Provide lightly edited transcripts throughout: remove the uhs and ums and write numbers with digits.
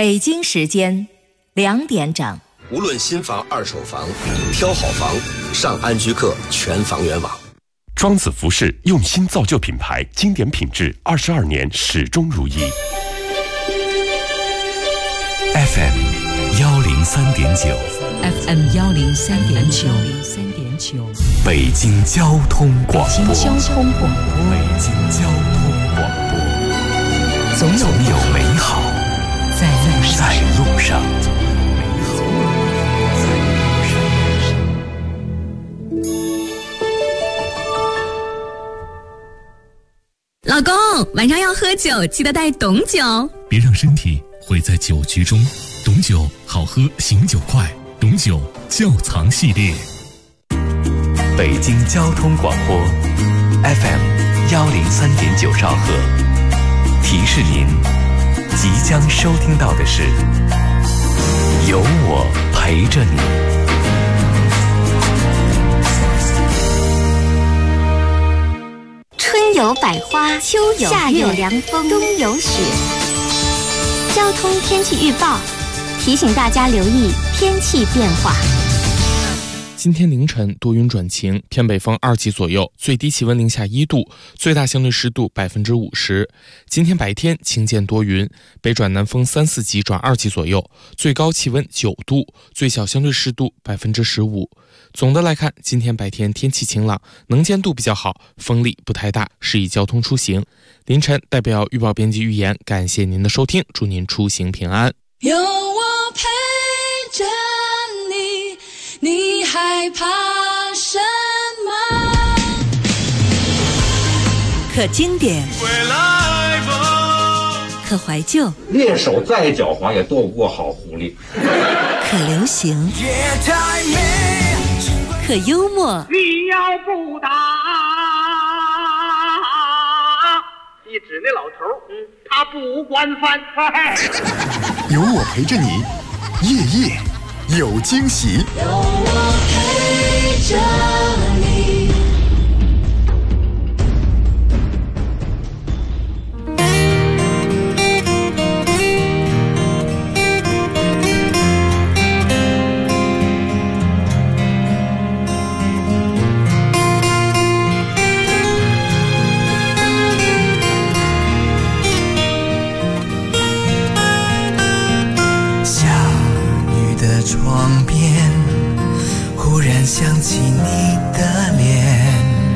北京时间2点整。 无论新房、二手房，挑好房，上安居客全房源网。 庄子服饰用心造就品牌，经典品质，22年始终如一。 FM 103.9 FM 103.9 北京交通广播。 北京交通广播。 北京交通广播。总有美好在路上。 老公，晚上要喝酒，记得带董酒， 别让身体毁在酒局中。董酒好喝，醒酒快。董酒窖藏系列。 北京交通广播 FM 103.9兆赫。提示您，即将收听到的是有我陪着你。 春有百花，秋有夏有凉风，冬有雪。交通天气预报提醒大家留意天气变化。 今天凌晨多云转晴，偏北风2级左右，最低气温零下1度，最大相对湿度50%。今天白天晴间多云，北转南风3、4级转2级左右，最高气温9度，最小相对湿度15%。总的来看，今天白天天气晴朗，能见度比较好，风力不太大，适宜交通出行。凌晨代表预报编辑预言，感谢您的收听，祝您出行平安。 有我陪着你，你害怕什么？ 可经典，可怀旧， 猎手再狡猾也斗不过好狐狸。 可流行，可幽默。 你要不打，一指那老头，他不惯犯。 有我陪着你，夜夜有惊喜。 有我陪着你。 窗边忽然想起你的脸，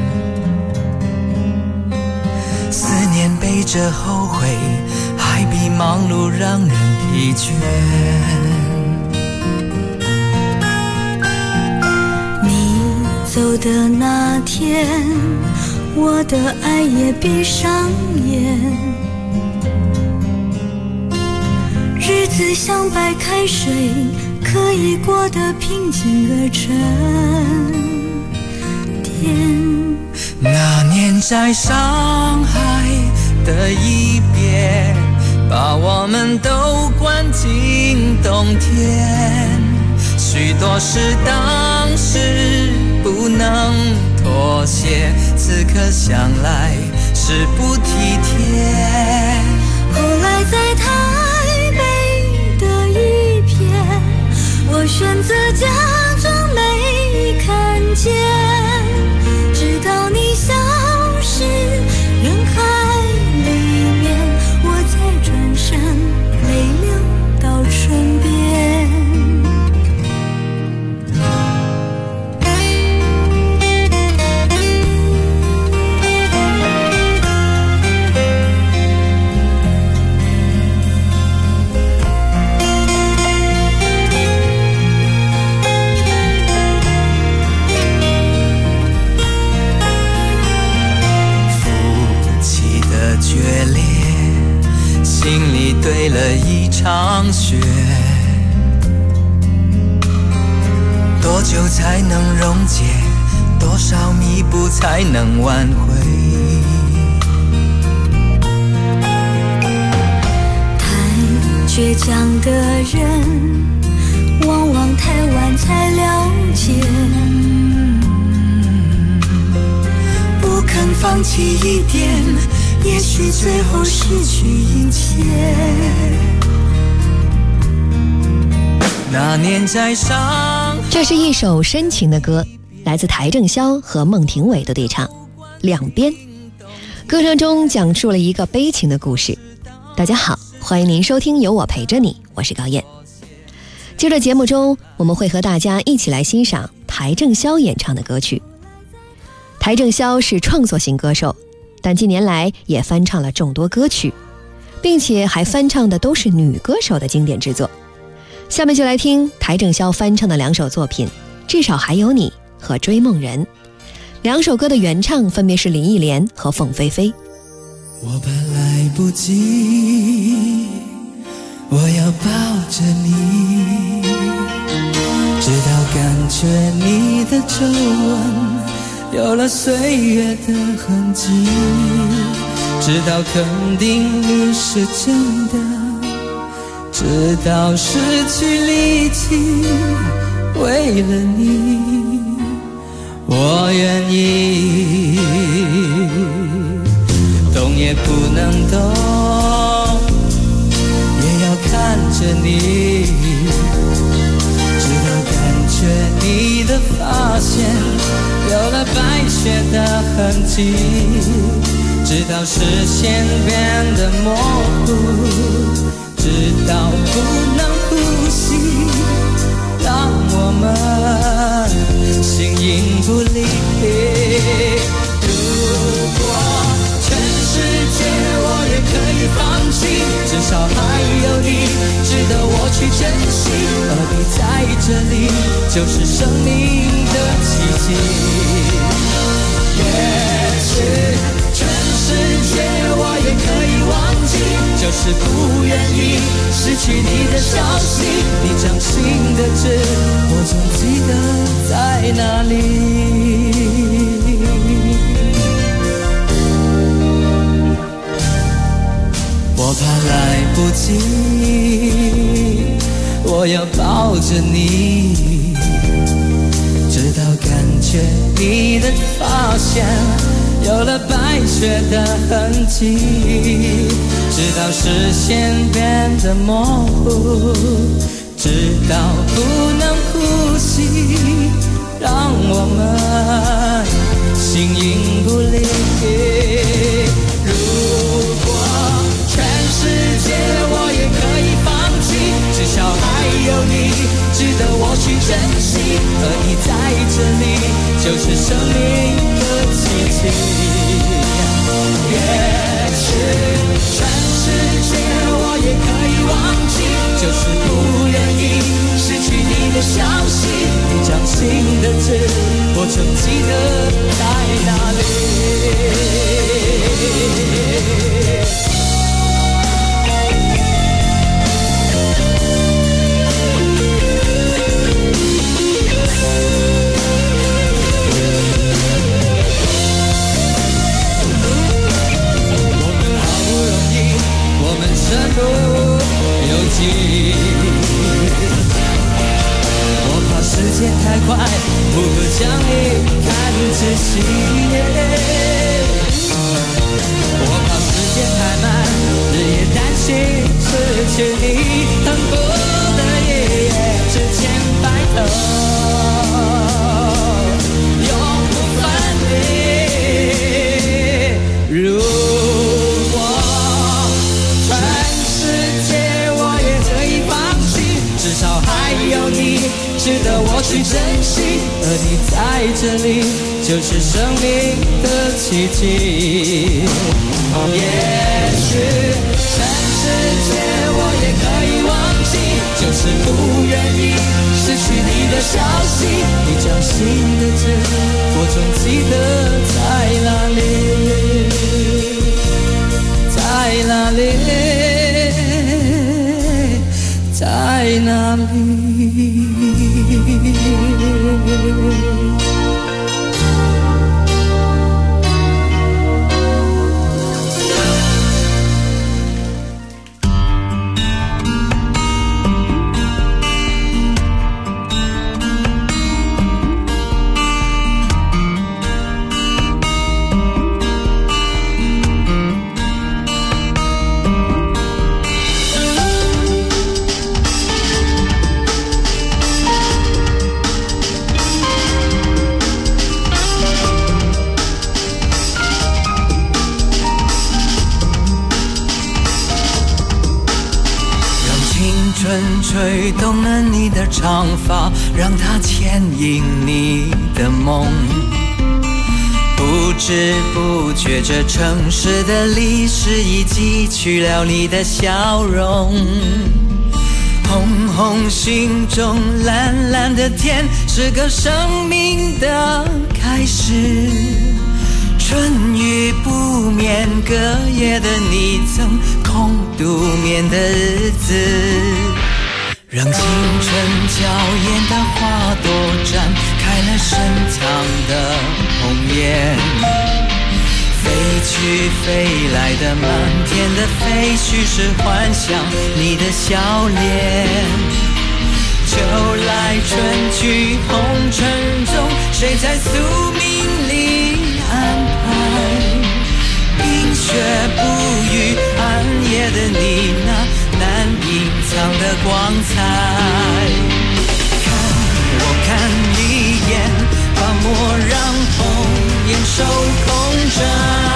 思念背着后悔，还比忙碌让人疲倦。 你走的那天，我的爱也闭上眼，日子像白开水，可以过得平静而沉淀。 那年在上海的一别，把我们都关进冬天，许多事当时不能妥协，此刻想来是不体贴。 后来在台北的一片，我选择假装没看见，直到你消失人海里面，我才转身泪流到唇边。 决裂，心里堆了一场雪，多久才能溶解？多少弥补才能挽回？ 太倔强的人，往往太晚才了解， 不肯放弃一点，也许最后失去一切。 那年在上。 这是一首深情的歌，来自邰正宵和孟庭苇的对唱《两边》。歌声中讲述了一个悲情的故事。大家好，欢迎您收听有我陪着你，我是高燕。接着节目中，我们会和大家一起来欣赏邰正宵演唱的歌曲。邰正宵是创作型歌手，但近年来也翻唱了众多歌曲，并且还翻唱的都是女歌手的经典之作。下面就来听邰正宵翻唱的两首作品《至少还有你》和《追梦人》。两首歌的原唱分别是林忆莲和凤飞飞。 我怕来不及，我要抱着你，直到感觉你的皱纹有了岁月的痕迹，直到肯定你是真的，直到失去力气，为了你我愿意，动也不能动，也要看着你，直到感觉你的发线有了白雪的痕迹，直到视线变得模糊，直到不能呼吸，让我们形影不离。如果全世界我也可以放弃，至少还有你值得我去珍惜，而你在这里就是生命的奇迹。也许全世界我也可以忘记，就是不愿意失去你的消息，你掌心的痣我总记得在哪里。我怕来不及，我要抱着你，直到感觉你的发线有了白雪的痕迹，直到视线变得模糊，直到不能呼吸，让我们形影不离。如果全世界我也可以放弃，至少还有你值得我去珍惜，而你在这里就是生命的奇迹。也许全世界我也可以忘记，就是不愿意失去你的消息，你掌心的痣我总记得在哪里。身不由己，我怕时间太快，不够将你看仔细，我怕时间太慢，日夜担心失去你，恨不得一夜之间白头，永不分离。如至少还有你值得我去珍惜，而你在这里就是生命的奇迹。也许全世界我也可以忘记，就是不愿意失去你的消息，你掌心的痣我总记得在哪里，在哪里，在哪里？ 春吹动了你的长发，让它牵引你的梦。不知不觉，这城市的历史已记取了你的笑容。红红心中蓝蓝的天，是个生命的开始。春雨不眠，隔夜的你曾空独眠的日子，让青春娇艳的花朵绽开了深藏的红颜。飞去飞来的满天的飞絮，是幻想你的笑脸。秋来春去红尘中，谁在宿命里安排？冰雪不语，暗夜的你那难隐藏的光彩。看我看一眼，把墨让红颜收空枕。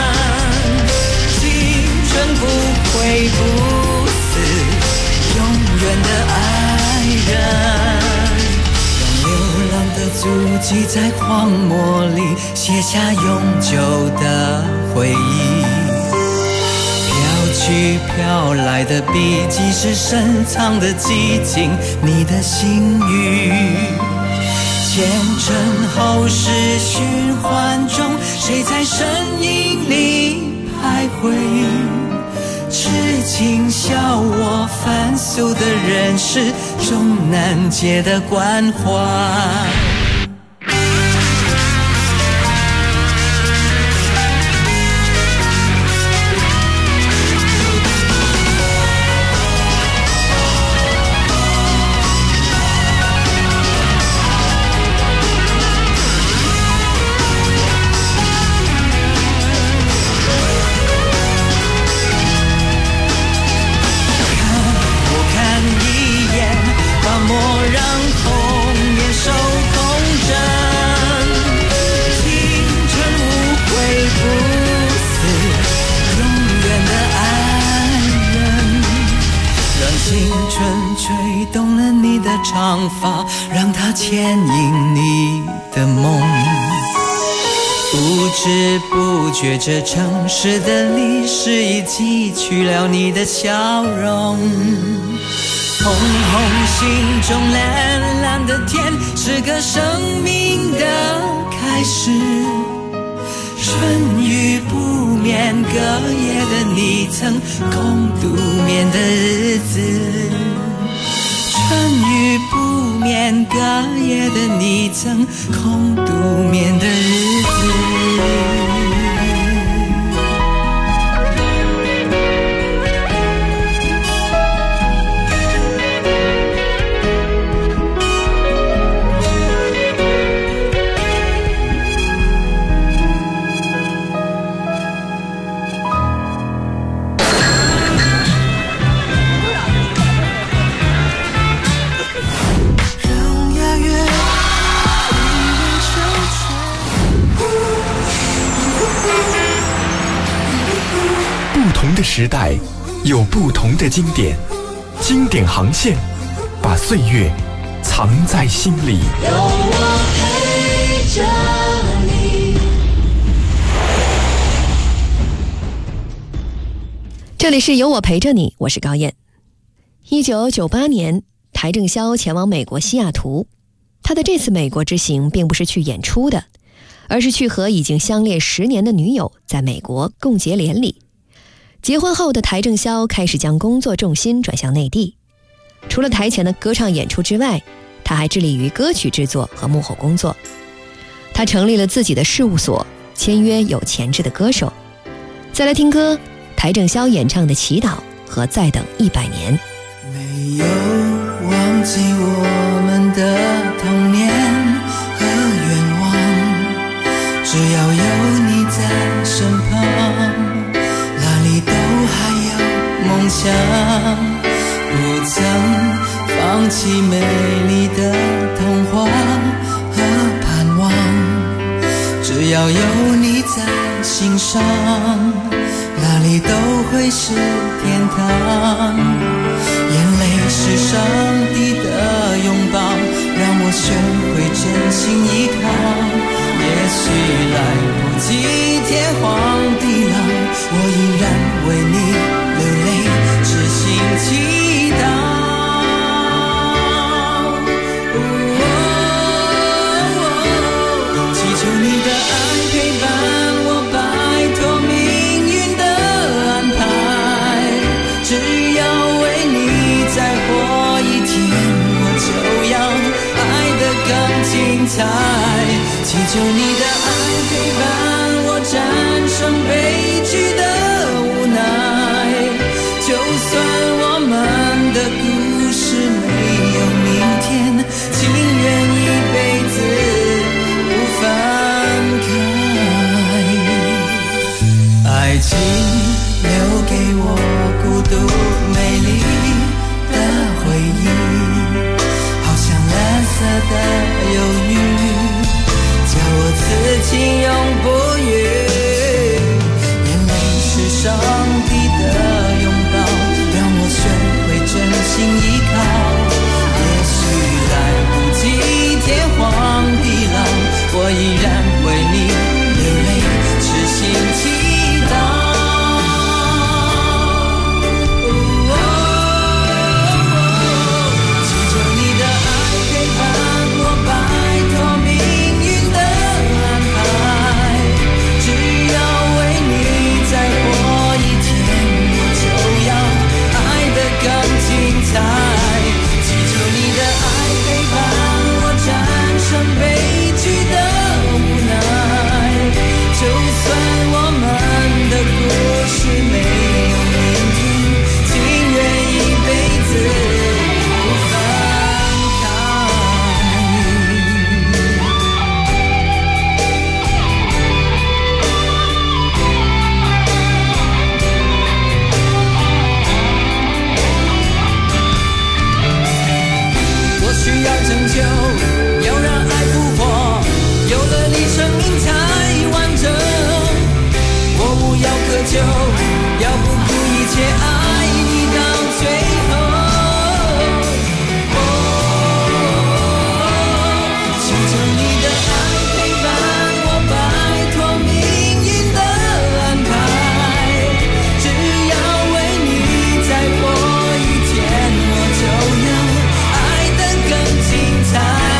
青春不悔不死，永远的爱人。让流浪的足迹在荒漠里写下永久的回忆。飘去飘来的笔迹，是深藏的寂静，你的心语。前尘后世循环中，谁在身影里徘徊？痴情笑我凡俗的人世中难解的关怀。长发让它牵引你的梦，不知不觉这城市的历史已记取了你的笑容。红红心中蓝蓝的天，是个生命的开始。春雨不眠，隔夜的你曾空独眠的日子。春雨不眠，隔夜的你曾空独眠的日子。 不同的时代有不同的经典，经典航线把岁月藏在心里。 有我陪着你。 这里是有我陪着你，我是高燕。1998年，邰正宵前往美国西雅图。他的这次美国之行并不是去演出的，而是去和已经相恋10年的女友在美国共结连理。结婚后的邰正宵开始将工作重心转向内地，除了台前的歌唱演出之外，他还致力于歌曲制作和幕后工作。他成立了自己的事务所，签约有潜质的歌手。再来听歌，邰正宵演唱的《祈祷》和《再等100年》。 没有忘记我们的童年和愿望，只要有你在身旁，哪里都还有梦想，不曾放弃美丽的童话和盼望，只要有你在心上，哪里都会是天堂。眼泪是伤心依靠。也许来不及天荒地老，我依然为你流泪，痴心祈祷。祈求你的爱陪伴我，摆脱命运的安排，只要为你再活一天，我就要爱得更精彩。祈求你的爱陪伴我，战胜悲剧的无奈，就算我们的故事没有明天，情愿一辈子不分开。爱情留给我孤独美丽的回忆，好像蓝色的忧郁，叫我此情永不渝。眼泪是上帝的拥抱，让我学会真心依靠。也许来不及天荒地老，我依然为你流泪，痴心祈祷。祈求你的爱陪伴我，摆脱命运的安排，只要为你再活一天，我就要爱得更精彩。祈求你的爱陪伴我，战胜悲剧的无奈，就算我们的故事没有明天，情愿一辈子不分开。我需要拯救，要让爱复活，有了你生命才完整。我无药可救，要不顾一切爱你到最后。祈求你的爱陪伴我，摆脱命运的安排，只要为你再活一天，我就要爱得更精彩。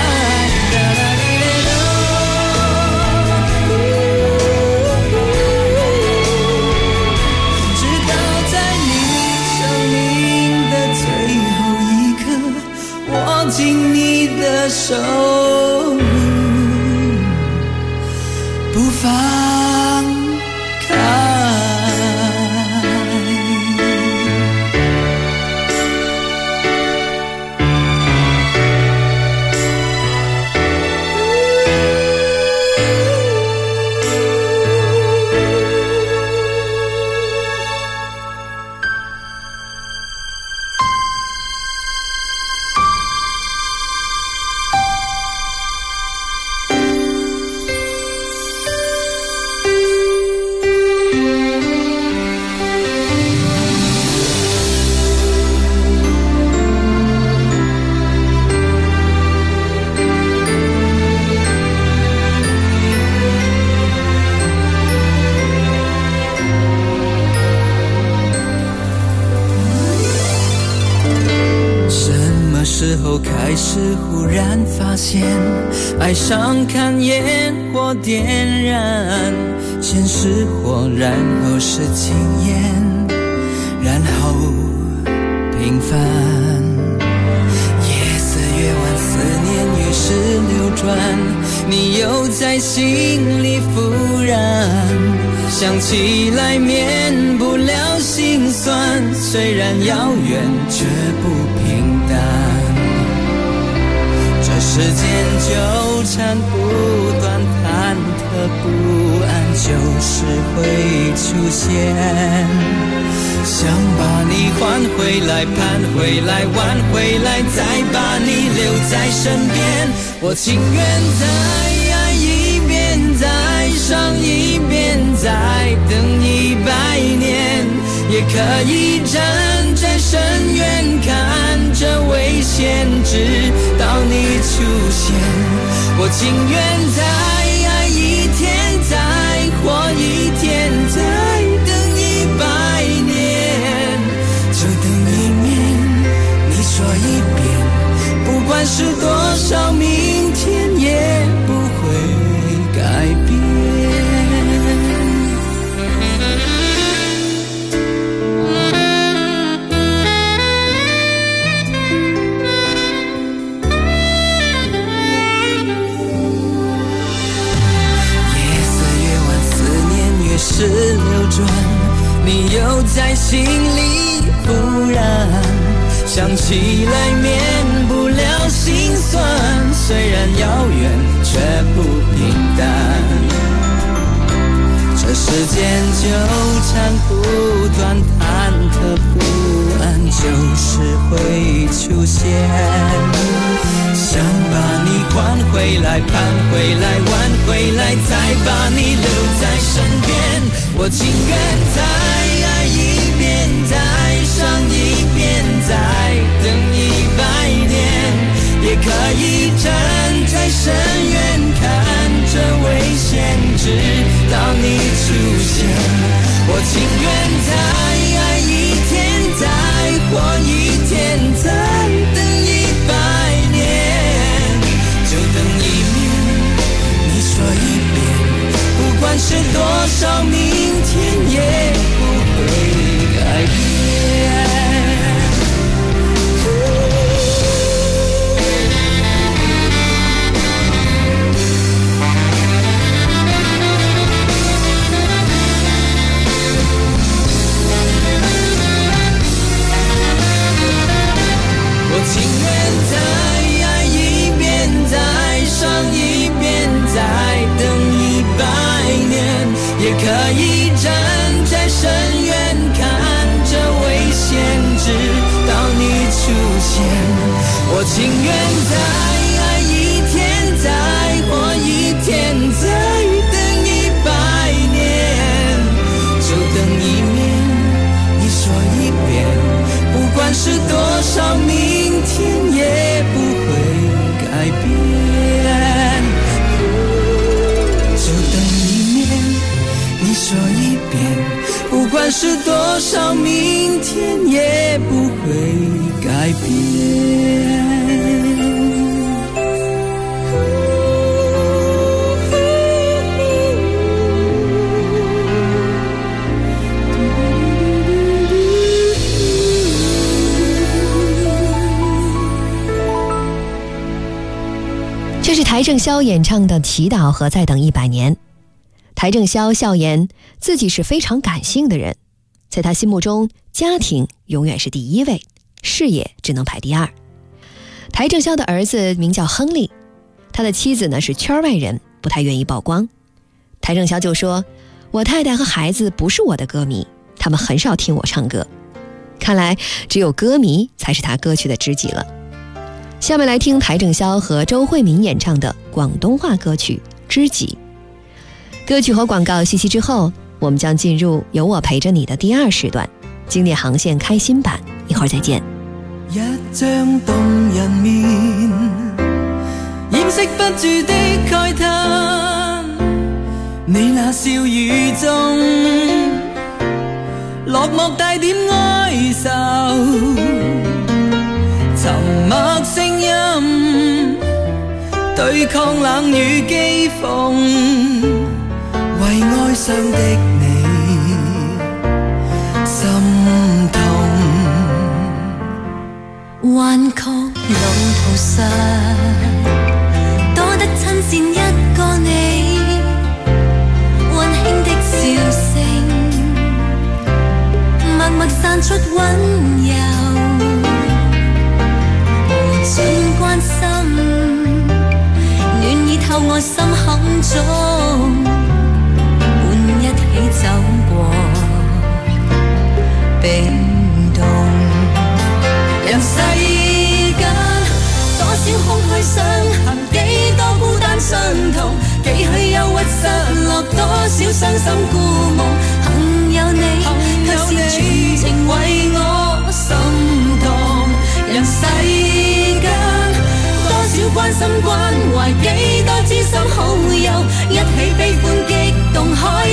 直到在你生命的最后一刻，握紧你的手不放开。时候开始忽然发现，爱上看烟火点燃，先是火，然后是经验，然后平凡。夜色越晚，思念越是流转，你又在心里浮燃，想起来免不了心酸，虽然遥远却不平淡。这世间纠缠不断，忐忑不安就是会出现，想把你换回来，盼回来，挽回来，再把你留在身边。我情愿再爱一遍，再伤一遍，再等100年，也可以站在深渊看着危险，直到你出现。 我情愿再爱一天，再活一天，再等100年，就等一面，你说一遍，不管是多少明天也不会改变。是流转，你又在心里忽然想起来，免不了心酸，虽然遥远却不平淡。这世间纠缠不断，忐忑不安就是会出现，想把你换回来，盼回来，挽回来，再把你留在身边。我情愿再爱一遍，再伤一遍，再等100年，也可以站在深渊看着危险，直到你出现。我情愿再爱一天，再活一天，再等100年，就等一面，你说一遍，不管是多少明天也不会改变。我情愿再爱一遍，再伤一遍，再等100年，也可以站在深渊看着危险，直到你出现。我情愿再爱一天，再活一天，再等100年，就等一面，你说一遍，不管是多少明天也不会改变，就等一面，你说一遍，不管是多少明天也不会改变。 这是邰正宵演唱的《祈祷》和《再等100年》。邰正宵笑言自己是非常感性的人，在他心目中，家庭永远是第一位，事业只能排第二。邰正宵的儿子名叫亨利，他的妻子呢是圈外人，不太愿意曝光。邰正宵就说：“我太太和孩子不是我的歌迷，他们很少听我唱歌。”看来只有歌迷才是他歌曲的知己了。下面来听邰正宵和周慧敏演唱的广东话歌曲《知己》。歌曲和广告息息之后，我们将进入有我陪着你的第2时段，经典航线开心版，一会儿再见。 一張動人面，掩飾不住的慨嘆，你那笑語中落寞帶點哀愁，沉默聲音對抗冷雨譏諷，為愛上的你心痛。 彎曲路途上多得親善一個你，溫馨的笑聲默默散出溫柔，無盡關心暖意透我心坎中，伴一起走過冰凍。人世間多少空虛傷痕，幾多孤單傷痛，幾許憂鬱失落，多少傷心故夢。幸有你，卻是全情為我心痛。人世間多少關心關懷，幾多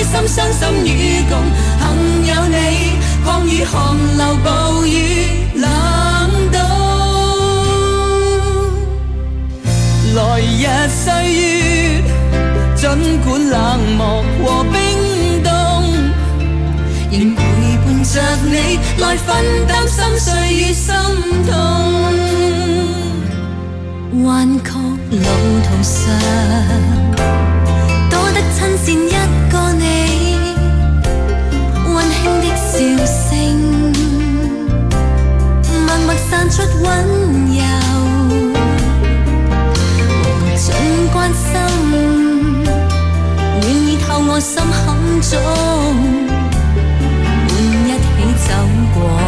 心傷心與共，幸有你，狂雨寒流暴雨冷凍。來日歲月，儘管冷漠和冰凍，仍陪伴着你，來分擔心碎與心痛。彎曲路途上，多得親善一個你，溫馨的笑聲，默默散出溫柔，無盡關心，暖意透我心坎中，伴一起走過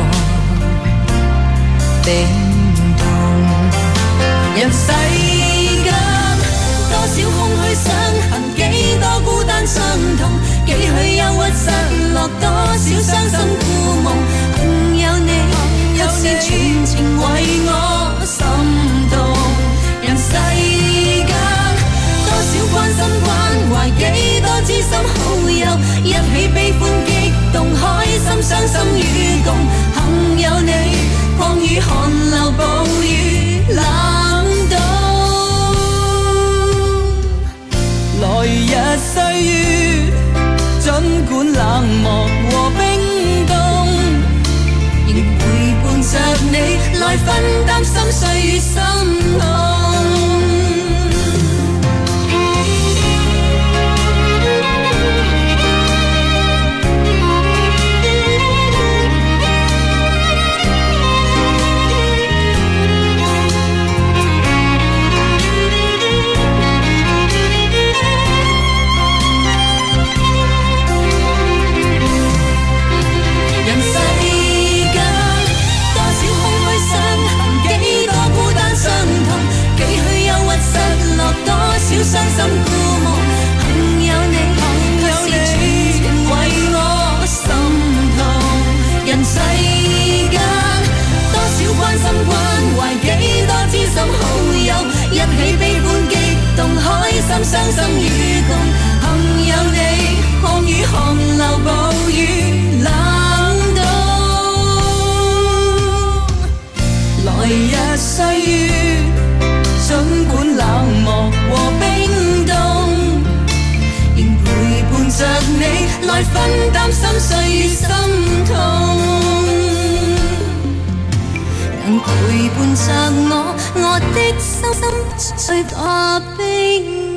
冰凍。人世間多少空虛傷痕，幾多孤單傷痛，幾許憂鬱失落，多少傷心故夢。幸有你，卻是全情為我心動。人世間多少關心關懷，幾多知心好友，一起悲歡激動，開心傷心與共。幸有你，狂雨寒流暴雨冷凍。來日歲月，儘管冷漠和冰凍，仍陪伴着你，來分擔心碎與心痛。傷心故夢，幸有你，卻是全情為我心痛。人世間多少關心關懷，幾多知心好友，一起悲歡激動，開心傷心與共。幸有你，狂雨寒流暴雨冷凍。來日歲月，儘管冷漠和冰凍，仍陪伴着你，來分擔心碎與心痛。能陪伴着我的心碎過冰凍。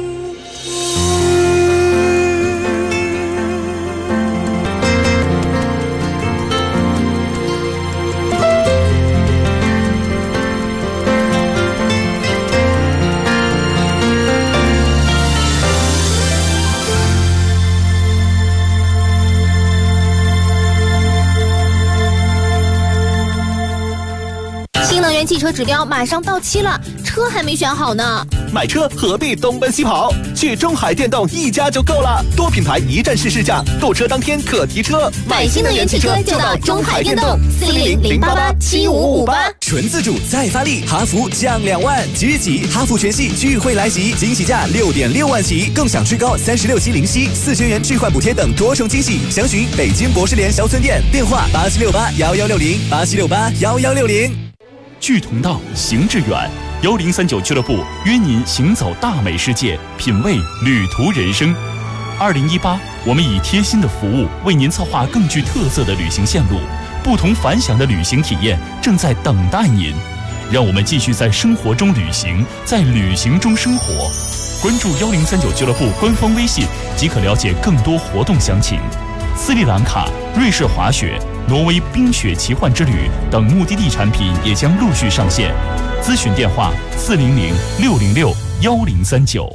汽车指标马上到期了，车还没选好呢。 买车何必东奔西跑？去中海电动一家就够了，多品牌一站式试驾，购车当天可提车。 买新能源汽车就到中海电动，400-088-7558。 纯自主再发力，哈弗降2万，即日起哈弗全系聚会来袭，惊喜价6.6万起，更享最高36期零息，4000元置换补贴等多重惊喜。详询北京博士联小村店，电话87681160，87681160。 志同道，行致远。1039俱乐部约您行走大美世界，品味旅途人生。2018，我们以贴心的服务为您策划更具特色的旅行线路，不同凡响的旅行体验正在等待您。让我们继续在生活中旅行，在旅行中生活。关注1039俱乐部官方微信即可了解更多活动详情。斯里兰卡、瑞士滑雪、挪威冰雪奇幻之旅等目的地产品也将陆续上线。咨询电话400-606-1039。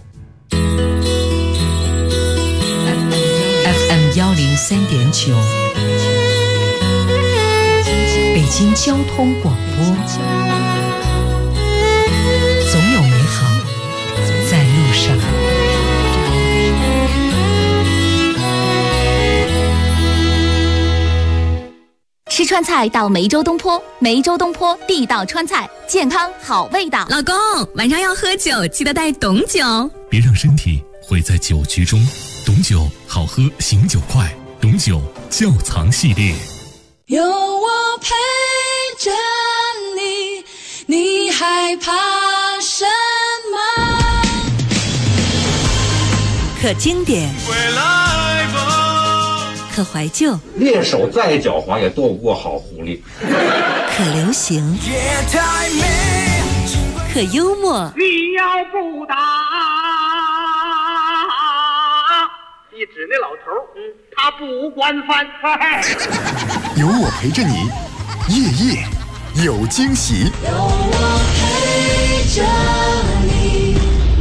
FM 103.9，北京交通广播，总有美好在路上。 吃川菜到梅州东坡，梅州东坡地道川菜，健康好味道。老公，晚上要喝酒，记得带懂酒。 别让身体毁在酒局中。 董酒好喝，醒酒快。董酒窖藏系列， 有我陪着你，你害怕什么？ 可经典，可怀旧， 猎手再狡猾也斗不过好狐狸。 可流行，可幽默。 你要不打，一指那老头他不惯犯。 有我陪着你，夜夜有惊喜。 有我陪着你。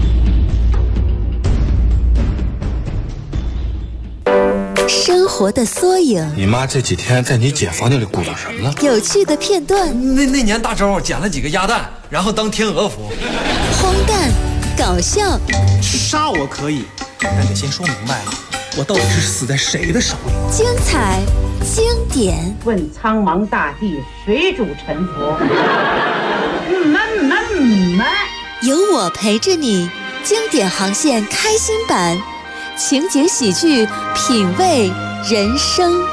生活的缩影， 你妈这几天在你姐房间里鼓捣什么呢？ 有趣的片段。 那年大周捡了几个鸭蛋，然后当天鹅服。 荒诞，搞笑。 杀我可以，但得先说明白了，我到底是死在谁的手里？ 精彩，经典。 问苍茫大地，谁主沉浮？ 有我陪着你，经典航线开心版。情景喜剧，品味人生。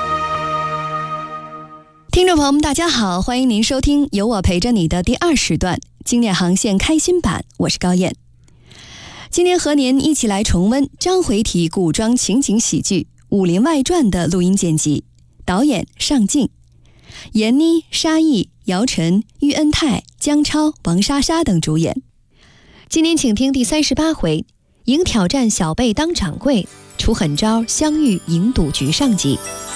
听众朋友们，大家好，欢迎您收听有我陪着你的第2时段经典航线开心版，我是高燕。今天和您一起来重温章回体古装情景喜剧《武林外传》的录音剪辑，导演尚敬，闫妮、沙溢、姚晨、喻恩泰、姜超、王莎莎等主演。今天请听第38回，迎挑战小贝当掌柜，出狠招相遇赢赌局上集。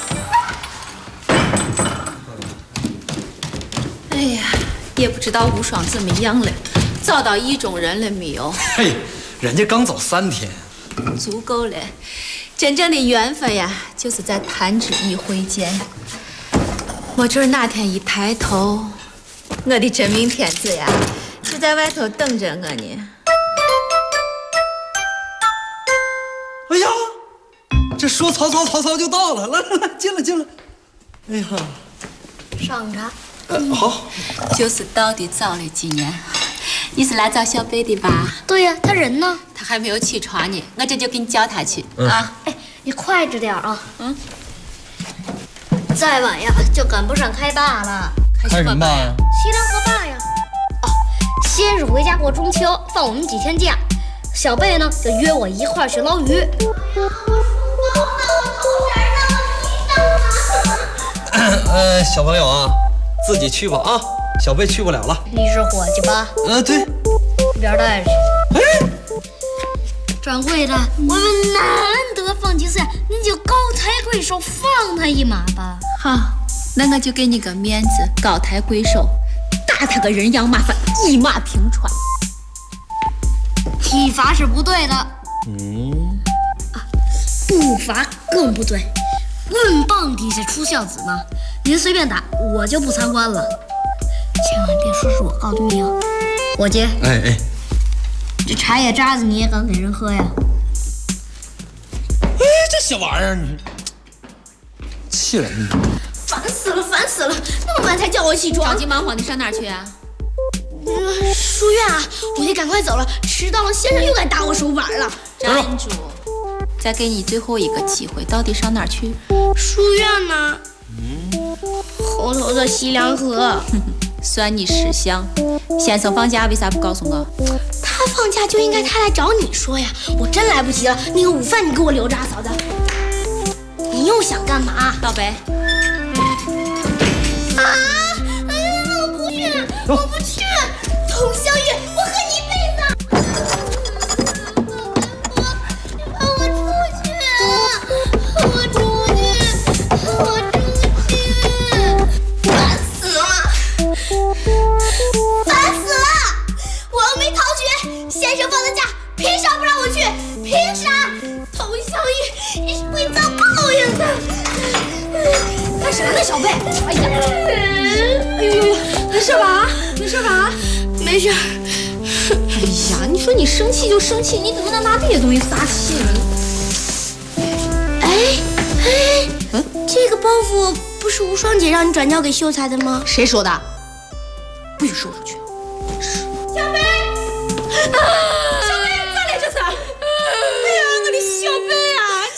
哎呀，也不知道吴爽怎么样了，找到意中人了没有？ 嘿，人家刚走3天， 足够了。真正的缘分呀，就是在弹指一挥间。我准哪天一抬头，我的真命天子呀，就在外头等着我呢。 哎呀，这说曹操就到了，来，进了。哎呀， 上着。 好， 就是到底早了几年。你是来找小贝的吧？ 对呀，他人呢？ 他还没有起床呢，我这就给你叫他去啊！哎，你快着点啊！再晚呀就赶不上开坝了。 开什么坝呀？ 西凉河坝呀！哦，先是回家过中秋，放我们几天假。小贝呢就约我一块儿去捞鱼。 小朋友啊，自己去吧啊，小贝去不了了。 你是伙计吧？ 对。 一边带着去。哎，掌柜的，我们难得放几次呀，您就高抬贵手放他一马吧。 好，那我就给你个面子，高抬贵手，打他个人仰马翻，一马平川。 体罚是不对的。步伐更不对。论棒底下出孝子呢，您随便打，我就不参观了。千万别说是我告的密啊，伙计。 哎， 这茶叶渣子你也敢给人喝呀？ 哎，这小玩意儿，你气人呢！ 烦死了！那么晚才叫我起床， 着急忙慌的上哪儿去啊？ 书院啊，我得赶快走了，迟到了先生又该打我手板了。 站住！再给你最后一个机会，到底上哪儿去？ 书院呢？后头的西凉河。 算你识相。先生放假为啥不告诉我？ 他放假就应该他来找你说呀，我真来不及了。那个午饭你给我留着啊，嫂子。你又想干嘛？ 宝贝。 我不去，佟湘玉，我和你一辈子。烦死了！我又没逃学，先生放的假，凭啥不让我去？凭啥？佟湘玉，你是会遭报应的。干啥呢，小贝？哎呀！哎呦，没事吧？没事。 哎呀，你说你生气就生气，你怎么能拿这些东西撒气呢？ 这个包袱不是无双姐让你转交给秀才的吗？ 谁说的？不许说出去！ 小贝，小贝，咋了这是？哎呀，我的小贝啊，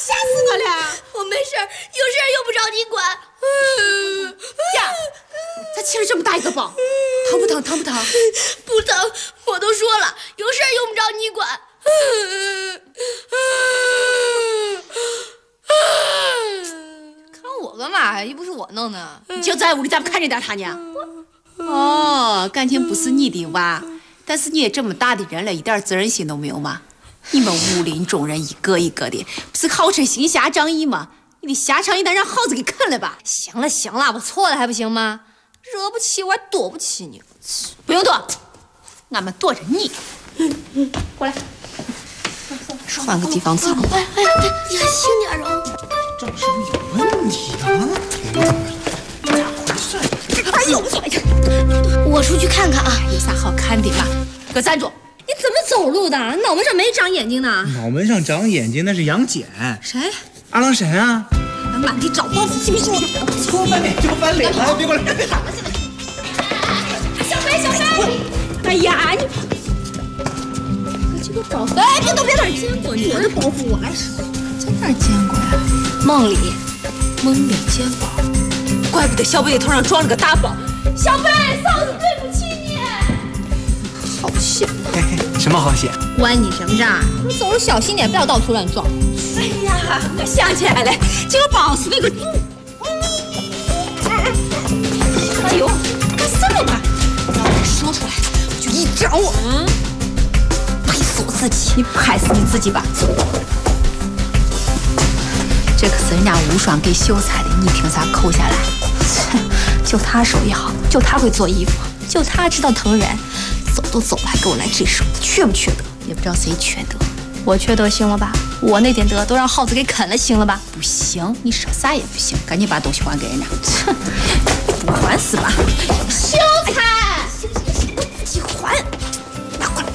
你管。 呀，咋起了这么大一个包？疼不疼？疼不疼？ 不疼，我都说了，有事儿用不着你管。 看我干嘛呀？又不是我弄的。你就在屋里，咱们看着点他呢。哦，感情不是你的娃，但是你也这么大的人了，一点责任心都没有吗？你们武林中人一个一个的，不是号称行侠仗义吗？你的侠仗义得让耗子给啃了吧？ 行了行了，我错了还不行吗？惹不起我还躲不起你。 不用躲，俺们躲着你。过来，换个地方藏。 哎，你还轻点啊！ 这是不是有问题啊？咋回事？ 哎呦，我出去看看啊， 有啥好看的嘛？给我站住！ 你怎么走路的？脑门上没长眼睛呢？ 脑门上长眼睛那是杨戬。 谁？ 二郎神啊！ 满地找包袱，信不信？ 就翻脸就翻脸了，别过来！ 小飞，小飞！哎呀，你这个找哎，别动别动，见过你！我的包袱我来收。 在哪儿见过呀？ 梦里， 梦里见过。怪不得小贝的头上装了个大包。 小贝，嫂子对不起你。 好险！ 嘿嘿，什么好险？ 关你什么事儿？你走路小心点，不要到处乱撞。 哎呀，我想起来了，这个包是那个猪。哎呦，干什么嘛？要是说出来，我就一掌我。拍死我自己！你拍死你自己吧。这可是人家无双给秀才的，你凭啥扣下来？就他手艺好，就他会做衣服，就他知道疼人。走都走了，还给我来这手，缺不缺德？也不知道谁缺德。 我缺德行了吧？我那点德都让耗子给啃了，行了吧？ 不行，你说啥也不行，赶紧把东西还给人家。不还是吧？ 秀才， 自己还，拿过来。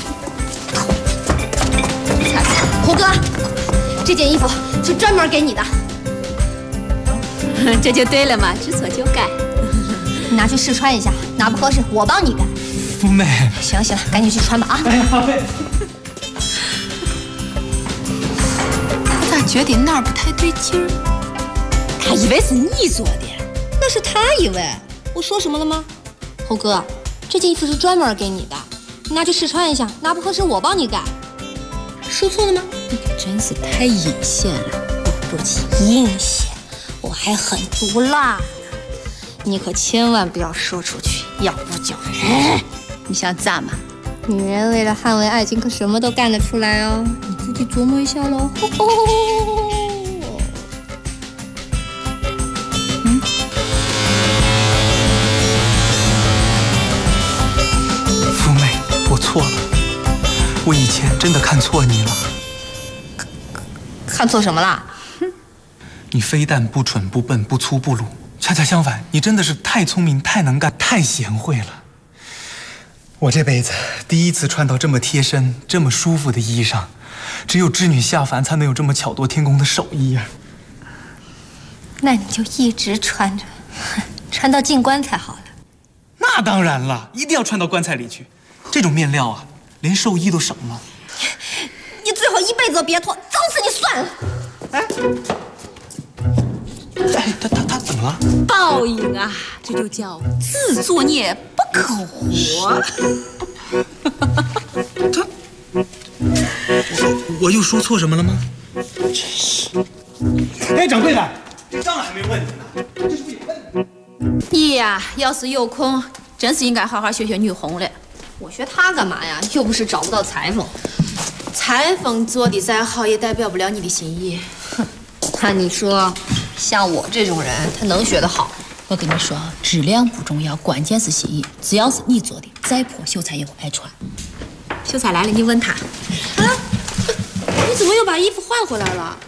胡哥，这件衣服是专门给你的。 这就对了嘛，知错就改。 你拿去试穿一下，哪不合适我帮你改。 福妹， 行了行了，赶紧去穿吧啊！ 哎呀，好嘞。 我咋觉得哪儿不太对劲儿？ 他以为是你做的，那是他以为。我说什么了吗？猴哥，这件衣服是专门给你的，你拿去试穿一下，哪不合适我帮你改。说错了吗？ 你可真是太阴险了！ 不仅阴险，我还很毒辣呢。你可千万不要说出去，要不就…… 你想咋嘛？ 女人为了捍卫爱情，可什么都干得出来哦。你自己琢磨一下喽。 福妹，我错了，我以前真的看错你了。 看错什么啦？ 你非但不蠢不笨不粗不鲁，恰恰相反，你真的是太聪明太能干太贤惠了。我这辈子第一次穿到这么贴身这么舒服的衣裳，只有织女下凡才能有这么巧夺天工的手艺啊。 那你就一直穿着，穿到进棺材好了。 那当然了，一定要穿到棺材里去。这种面料啊，连寿衣都省了。 你最好一辈子都别脱，脏死你算了。 哎，他怎么了？ 报应啊，这就叫自作孽不可活。 我又说错什么了吗？真是。哎，掌柜的，这账还没问呢，这是不是有问题？ 你呀，要是有空，真是应该好好学学女红了。 我学她干嘛呀？又不是找不到裁缝。 裁缝做的再好，也代表不了你的心意。 哼，那你说，像我这种人，他能学得好？ 我跟你说，质量不重要，关键是心意。只要是你做的，再破秀才也不爱穿。秀才来了，你问他。 啊，你怎么又把衣服换回来了？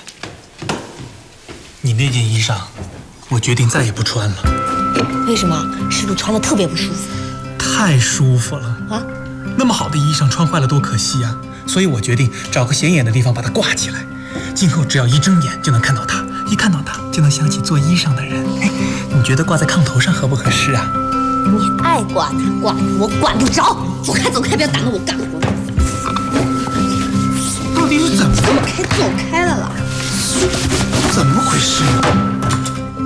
你那件衣裳，我决定再也不穿了。 为什么？是不是穿的特别不舒服？ 太舒服了啊！那么好的衣裳穿坏了多可惜啊！所以我决定找个显眼的地方把它挂起来，今后只要一睁眼就能看到它，一看到它就能想起做衣裳的人。哎，你觉得挂在炕头上合不合适啊？ 你爱挂哪挂，我管不着。走开，走开，别挡着我干活。 到底是怎么了？ 走开了啦！ 怎么回事啊？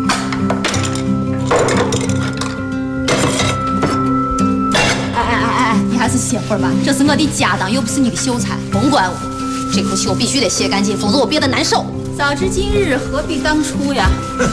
歇会儿吧，这是我的家当，又不是你的秀才，甭管我。这口气我必须得歇干净，否则我憋得难受。 早知今日，何必当初呀？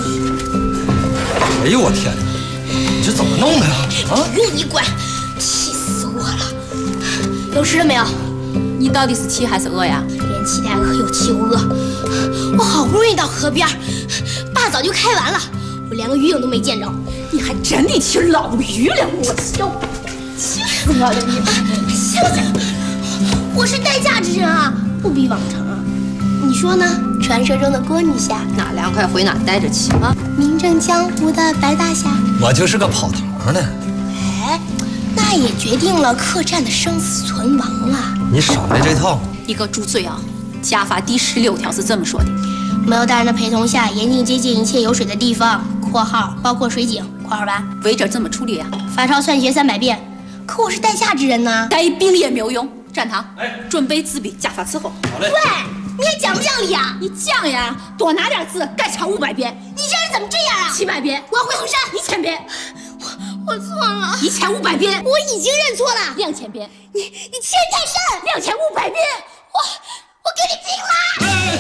哎呦我天，你这怎么弄的呀？啊！ 不用你管，气死我了！有吃了没有？ 你到底是气还是饿呀？ 连气带饿又气又饿。我好不容易到河边，坝早就开完了，我连个鱼影都没见着。 你还真的去捞鱼了？我笑，气死我了！你行了行了，我是待嫁之人啊，不比往常啊。你说呢？传说中的郭女侠， 哪凉快回哪待着去啊！ 名震江湖的白大侠， 我就是个跑堂的。 哎，那也决定了客栈的生死存亡了。 你少来这套！ 你个住嘴啊！家法第16条是这么说的： 没有大人的陪同下，严禁接近一切有水的地方（括号包括水井）（括号完）。 违者怎么处理呀？ 罚抄算学300遍。可我是待嫁之人呢， 带兵也没有用。站堂，准备自毙，家法伺候。好嘞。 喂，你还讲不讲理啊？ 你讲呀，多拿点字，该抄500遍。 你这人怎么这样啊 ？700遍。 我要回衡山 1000遍。 我错了。 1500遍。 我已经认错了。 2000遍。 你欠太甚。 2500遍。 我给你拼了！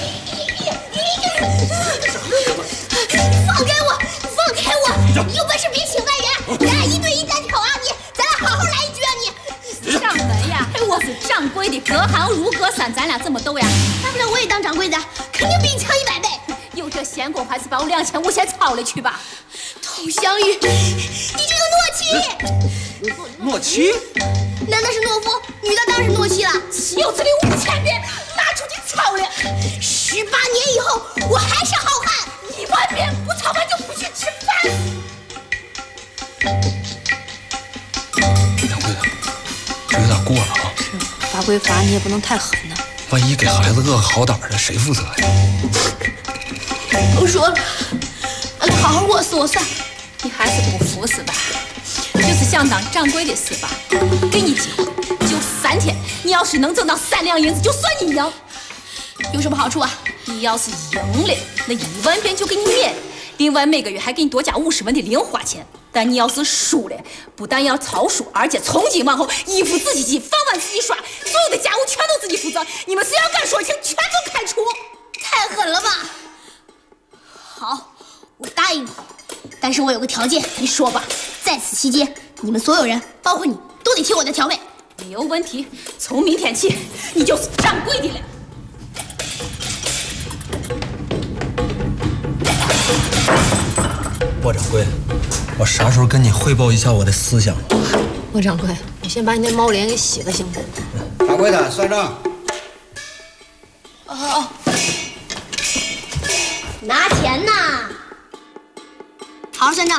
放开我！放开我！你有本事别请外援，咱俩1对1单挑啊！咱俩好好来一局啊！ 你上门呀？我是掌柜的，隔行如隔山，咱俩这么斗呀？ 大不了我也当掌柜的，肯定比你强100倍。 有这闲工夫，还是把我2000、5000抄了去吧。 佟湘玉，你这个懦妻！ 懦妻？ 男的是懦夫，女的当然是懦妻了。 岂有此理！5000遍，拿出去抄了。 18年以后，我还是好汉。 10000遍，不抄完就不去吃饭。 掌柜的，这有点过了啊！ 是，罚归罚，你也不能太狠呐。 万一给孩子饿个好歹的，谁负责呀？ 不说了，好好我死我算。 你还是不服是吧？就是想当掌柜的是吧？给你机会，就3天，你要是能挣到3两银子，就算你赢。 有什么好处啊？ 你要是赢了，那1万遍就给你免，另外每个月还给你多加50文的零花钱。但你要是输了，不但要抄书，而且从今往后衣服自己洗，饭碗自己刷，所有的家务全都自己负责。你们谁要敢说情，全都开除。 太狠了吧！好，我答应你，但是我有个条件。 你说吧。 在此期间，你们所有人，包括你，都得听我的调配。 没有问题。从明天起，你就是掌柜的了。 莫掌柜，我啥时候跟你汇报一下我的思想？ 莫掌柜，你先把你那猫脸给洗了，行不？ 掌柜的，算账。 哦，拿钱呐！好好算账。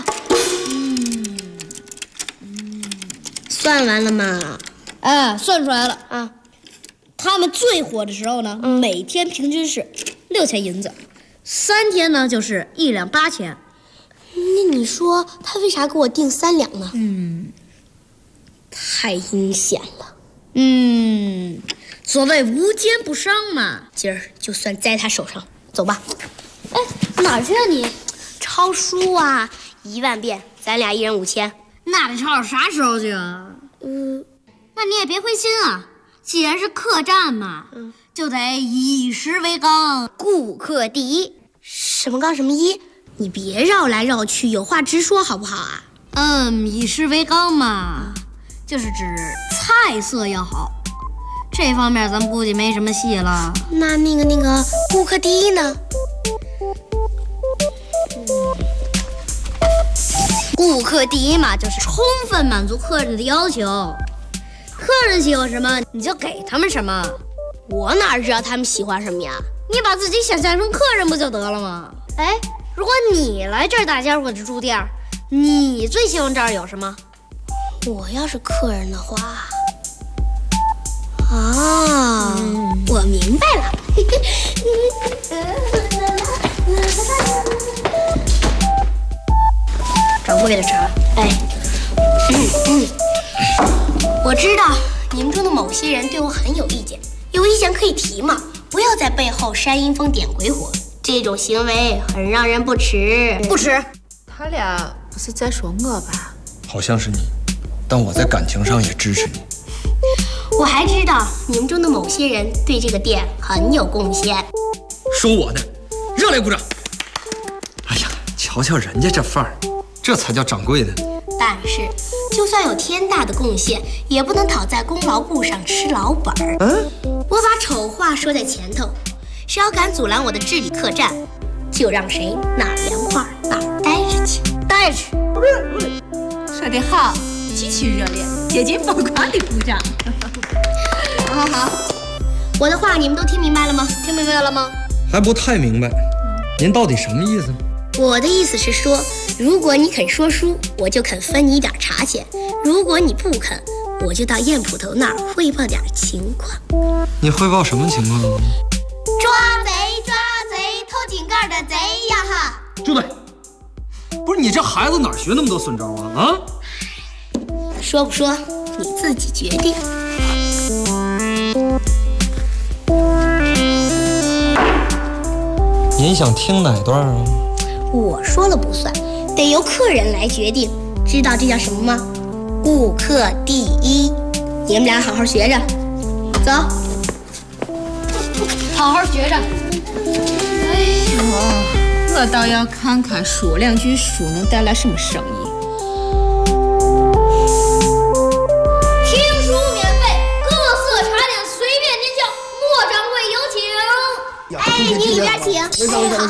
算完了吗？ 哎，算出来了啊。他们最火的时候呢，每天平均是6000银子，3天呢就是1两8000。 那你说他为啥给我定3两呢？ 太阴险了。所谓无奸不商嘛。 今儿就算在他手上，走吧。 哎，哪儿去啊你？ 抄书啊，1万遍，咱俩1人5000。 那得抄到啥时候去啊？那你也别灰心啊，既然是客栈嘛，就得以食为纲， 顾客第一。什么纲什么一？你别绕来绕去，有话直说好不好啊？ 以食为纲嘛，就是指菜色要好。这方面咱估计没什么戏了。 那个顾客第一呢？ 顾客第一嘛，就是充分满足客人的要求。客人喜欢什么，你就给他们什么。 我哪知道他们喜欢什么呀？ 你把自己想象成客人不就得了吗？哎，如果你来这儿打尖或者住店，你最希望这儿有什么？ 我要是客人的话，我明白了。 掌柜的茶。 哎，我知道你们中的某些人对我很有意见，有意见可以提嘛，不要在背后煽阴风点鬼火，这种行为很让人不齿。 不齿。 他俩不是在说我吧？ 好像是你，但我在感情上也支持你。 我还知道你们中的某些人对这个店很有贡献。 说我呢，热烈鼓掌！哎呀，瞧瞧人家这范儿，这才叫掌柜的。 但是，就算有天大的贡献，也不能讨在功劳簿上吃老本儿。我把丑话说在前头，谁要敢阻拦我的治理客栈，就让谁哪儿凉快哪儿待着去。待着去。 说得好，继续热烈，接近疯狂的鼓掌。 好，我的话你们都听明白了吗？听明白了吗？ 还不太明白，您到底什么意思？ 我的意思是说，如果你肯说书，我就肯分你一点茶钱；如果你不肯，我就到燕捕头那儿汇报点情况。 你汇报什么情况啊？ 抓贼，偷井盖的贼呀哈！ 就对，不是你这孩子哪儿学那么多损招啊？啊？ 说不说你自己决定。 您想听哪段啊？ 我说了不算，得由客人来决定。知道这叫什么吗？顾客第一。你们俩好好学着，走，好好学着。 哎呦，我倒要看看说两句书能带来什么生意。 听书免费，各色茶点随便您叫。莫掌柜有请。哎，你里边请。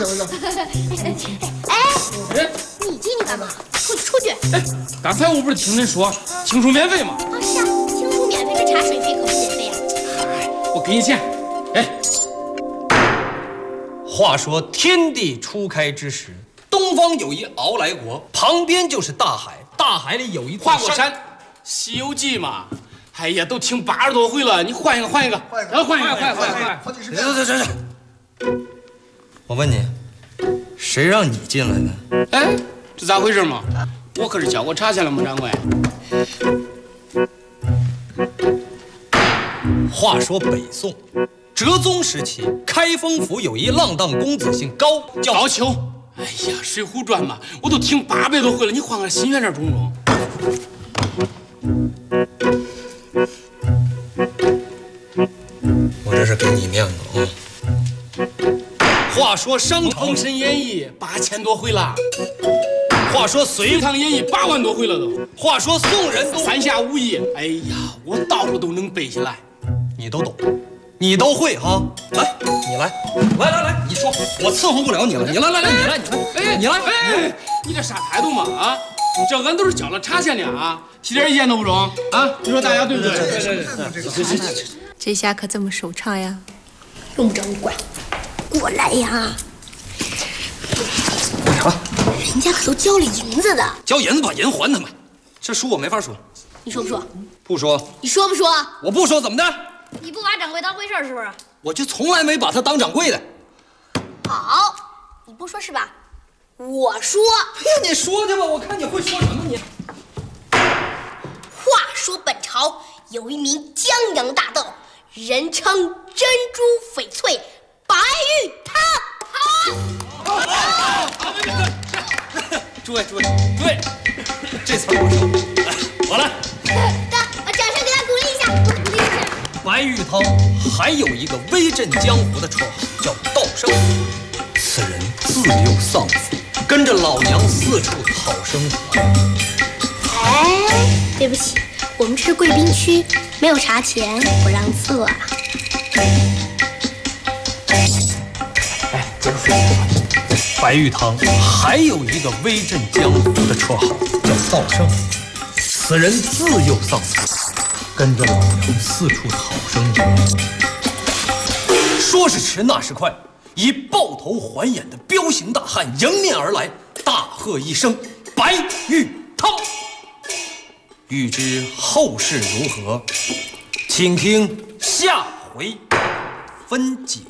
哎，你进去干嘛？出去！ 哎，刚才我不是听您说听书免费吗？ 啊，是啊，听书免费，这茶水费可不免费呀。 我给你钱。哎， 话说天地初开之时，东方有一敖来国，旁边就是大海，大海里有一花果山，《西游记》嘛。哎呀，都听80多回了，你换一个，换一个。 行。我问你，谁让你进来的？ 哎，这咋回事嘛？我可是交过茶钱了吗，掌柜？ 话说北宋哲宗时期，开封府有一浪荡公子姓高，叫高俅。哎呀，《水浒传》嘛，我都听800多回了，你换个新鲜点种种。 我这是给你面子啊！话说商 《 朝封神演义》8000多回了， 话说隋唐演义8万多回了都， 话说宋仁宗三侠五义，哎呀，我到处都能背下来。 你都懂，你都会哈。来，你来，你说，我伺候不了你了。你来，你来， 哎，你这啥态度嘛啊？这俺都是交了茶钱的啊，提点意见都不中啊？你说大家对不对？ 这下可怎么收场呀？ 用不着你管，过来呀！人家可都交了银子的。 交银子把银还他们。这书我没法说。 你说不说？ 不说。 你说不说？ 我不说，怎么的？ 你不把掌柜当回事是不是？ 我就从来没把他当掌柜的。 好，你不说是吧？我说。 哎呀，你说去吧，我看你会说什么你。 话说本朝有一名江洋大盗，人称珍珠翡翠白玉汤。 诸位，对，这词儿我说。来，我来。 掌声给他鼓励一下。 白玉汤还有一个威震江湖的绰号，叫道生。此人自幼丧父，跟着老娘四处讨生活。 哎，对不起，我们这是贵宾区，没有茶钱，不让坐啊。 哎，接着说。白玉汤还有一个威震江湖的绰号，叫道生。此人自幼丧父，跟着老娘四处讨生活。说是迟，那是快，一抱头环眼的彪形大汉迎面而来，大喝一声：“白玉汤！”欲知后事如何，请听下回分解。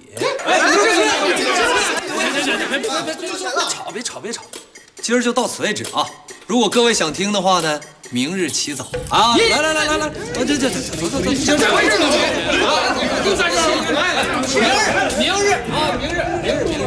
别吵，今儿就到此为止啊！如果各位想听的话呢，明日起早啊！来，这，走，今儿这回事了明日啊，明日。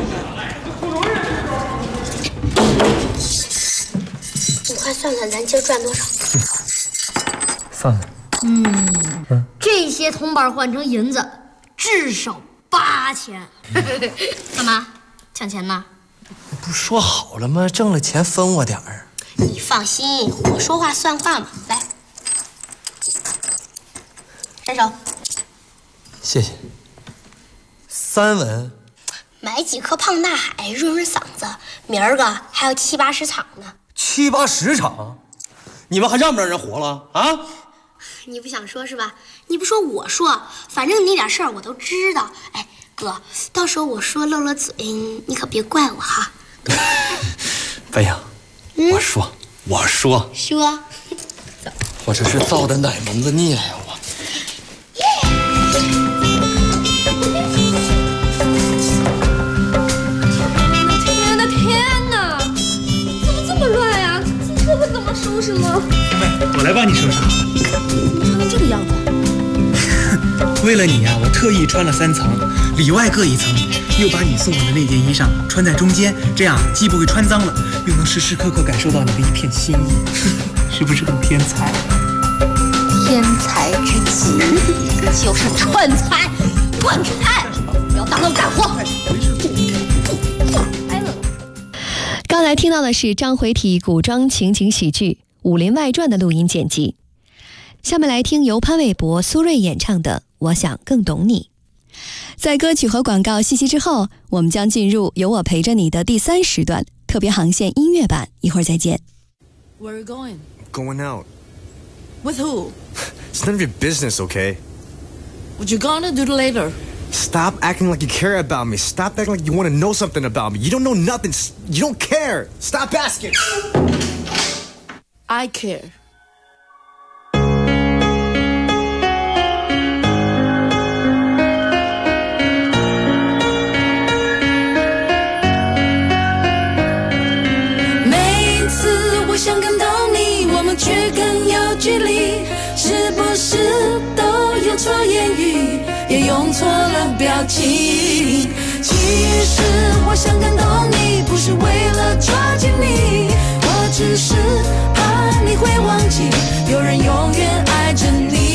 你快算算，咱今儿赚多少？ 算了， 这些铜板换成银子，至少8000。干嘛？抢钱呢？ 不说好了吗？挣了钱分我点儿。 你放心，我说话算话嘛。来，伸手。 谢谢。3文。 买几颗胖大海润润嗓子，明儿个还有70、80场呢。 70、80场？你们还让不让人活了啊？ 你不想说是吧？你不说我说，反正你点事儿我都知道。哎，哥，到时候我说漏了嘴，你可别怪我哈。 飞呀，我说， 说， 我这是造的哪门子孽呀我！ 天哪，怎么这么乱呀？这可怎么收拾呢？ 我来帮你收拾好了。 怎么穿成这个样子？ 为了你呀，我特意穿了3层，里外各1层，又把你送我的那件衣裳穿在中间，这样既不会穿脏了，又能时时刻刻感受到你的一片心意，是不是很天才？ 天才之极，就是串才，断开，不要当我干活。 刚才听到的是章回体古装情景喜剧《武林外传》的录音剪辑。下面来听由潘玮柏、苏芮演唱的《我想更懂你》。在歌曲和广告信息之后，我们将进入有我陪着你的第3时段特别航线音乐版，一会儿再见。 Where are you going? Going out. With who? It's none of your business, okay? What you gonna do later? Stop acting like you care about me. Stop acting like you want to know something about me. You don't know nothing. You don't care. Stop asking. I care. 是不是都用错言语，也用错了表情？其实我想更懂你，不是为了抓紧你，我只是怕你会忘记，有人永远爱着你。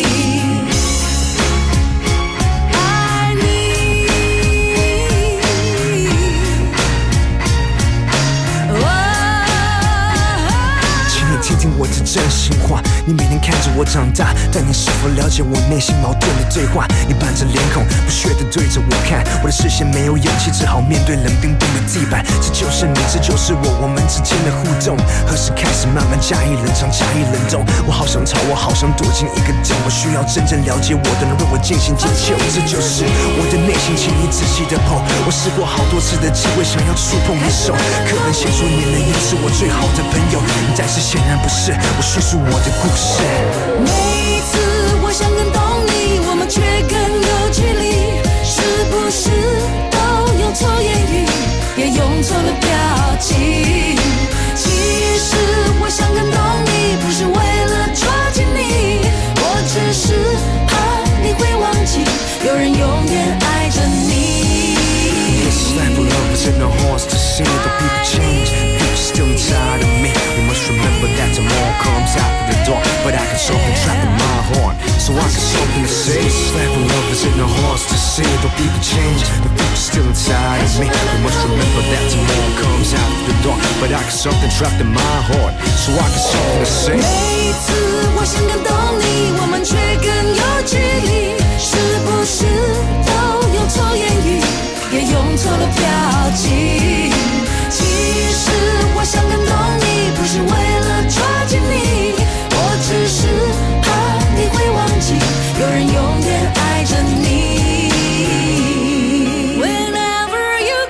听听我的真心话，你每天看着我长大，但你是否了解我内心矛盾的对话？你板着脸孔，不屑地对着我看，我的视线没有勇气，只好面对冷冰冰的地板。这就是你，这就是我们之间的互动。何时开始慢慢加以冷藏，加以冷冻？我好想逃，我好想躲进一个洞，我需要真正了解我的人为我进行解救。这就是我的内心，请你仔细地碰。我试过好多次的机会，想要触碰你手，课本写出你能也是我最好的朋友，但是显然不是，我叙述我的故事。 每一次我想更懂你，我们却更有距离。是不是都用错言语，也用错了表情？其实我想更懂你，不是为了抓紧你，我只是怕你会忘记，有人永远爱着你。 This life of love is in the hearts to see the people change. People still inside of me. We must remember that tomorrow comes after the dark. But I got something trapped in my heart, so I got something to say. This life of love is in the hearts to see the people change. The people still inside of me. We must remember that tomorrow comes after the dark. But I got something trapped in my heart, so I got something to say. 每一次我想更懂你，我们却更有距离。是不是都用错言语，也用错了表情？其实我想更懂你，不是为了抓紧你，我只是怕你会忘记，有人永远爱着你。Whenever you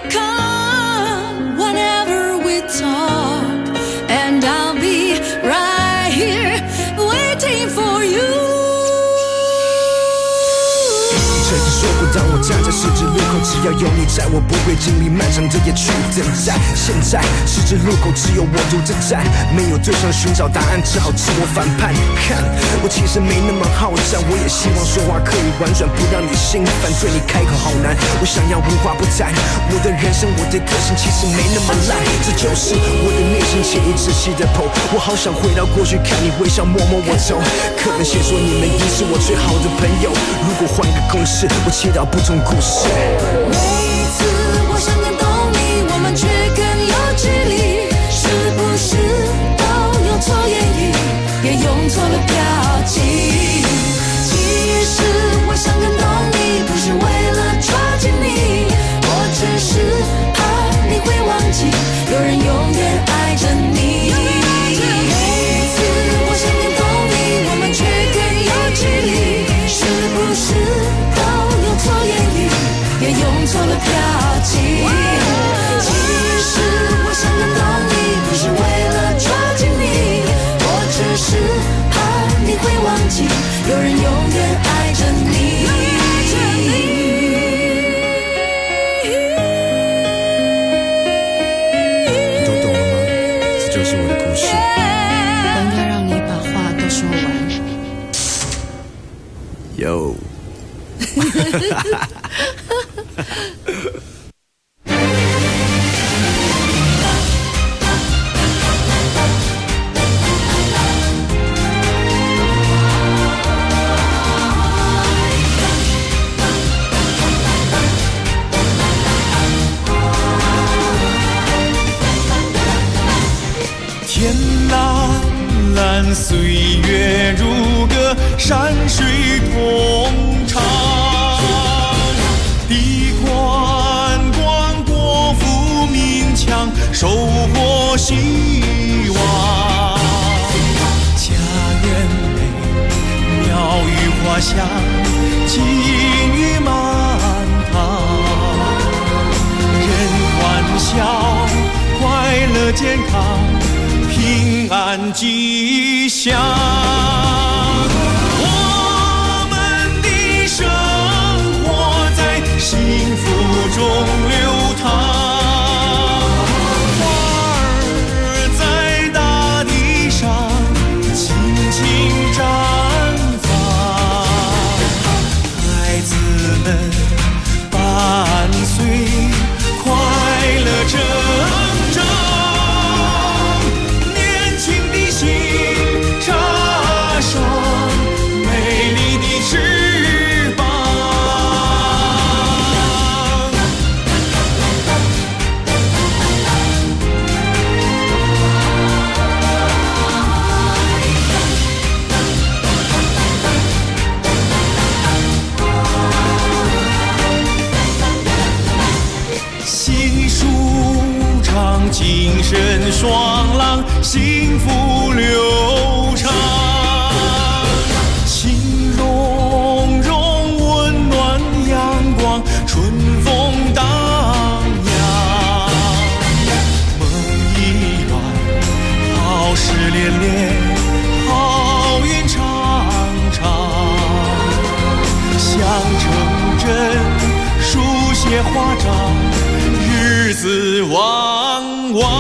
come, whenever we talk, and I'll be right here waiting for you. 曾经说过，当我站在十字路口，只要有你在，我不会经历漫长的夜去等待。现在十字路口只有我独自站，没有对象寻找答案，只好自我反叛。看我其实没那么好战，我也希望说话可以婉转，不让你心烦。对你开口好难，我想要无话不谈。我的人生，我的个性其实没那么烂，这就是我的内心潜意识系的剖。我好想回到过去，看你微笑，摸摸我头。课本写说你们已是我最好的朋友，如果换个公式，我祈祷不同故事。 每一次我想感动你，我们却更有距离，是不是都用错言语，也用错了表情？其实我想感动你，不是为了抓紧你，我只是怕你会忘记，有人永远爱着你。每一次我想感动你，我们却更有距离，是不是都用错言语，也用错了表情？其实我想感动你，不是为了抓紧你，我只是怕你会忘记，有人永远爱着你。 你都懂了吗？这就是我的故事。 我应该让你把话都说完。 有。 天蓝蓝，岁月如歌，山水同唱。地宽广，国富民强，收获希望。家园美，鸟语花香，金玉满堂。人欢笑，快乐健康，平安吉祥。我们的生活在幸福中流淌，花儿在大地上轻轻绽放，孩子们伴随快乐成长。精神爽朗，幸福流畅，情融融，温暖阳光，春风荡漾。梦一圆，好事连连，好运常常。想成真，书写华章，日子旺旺。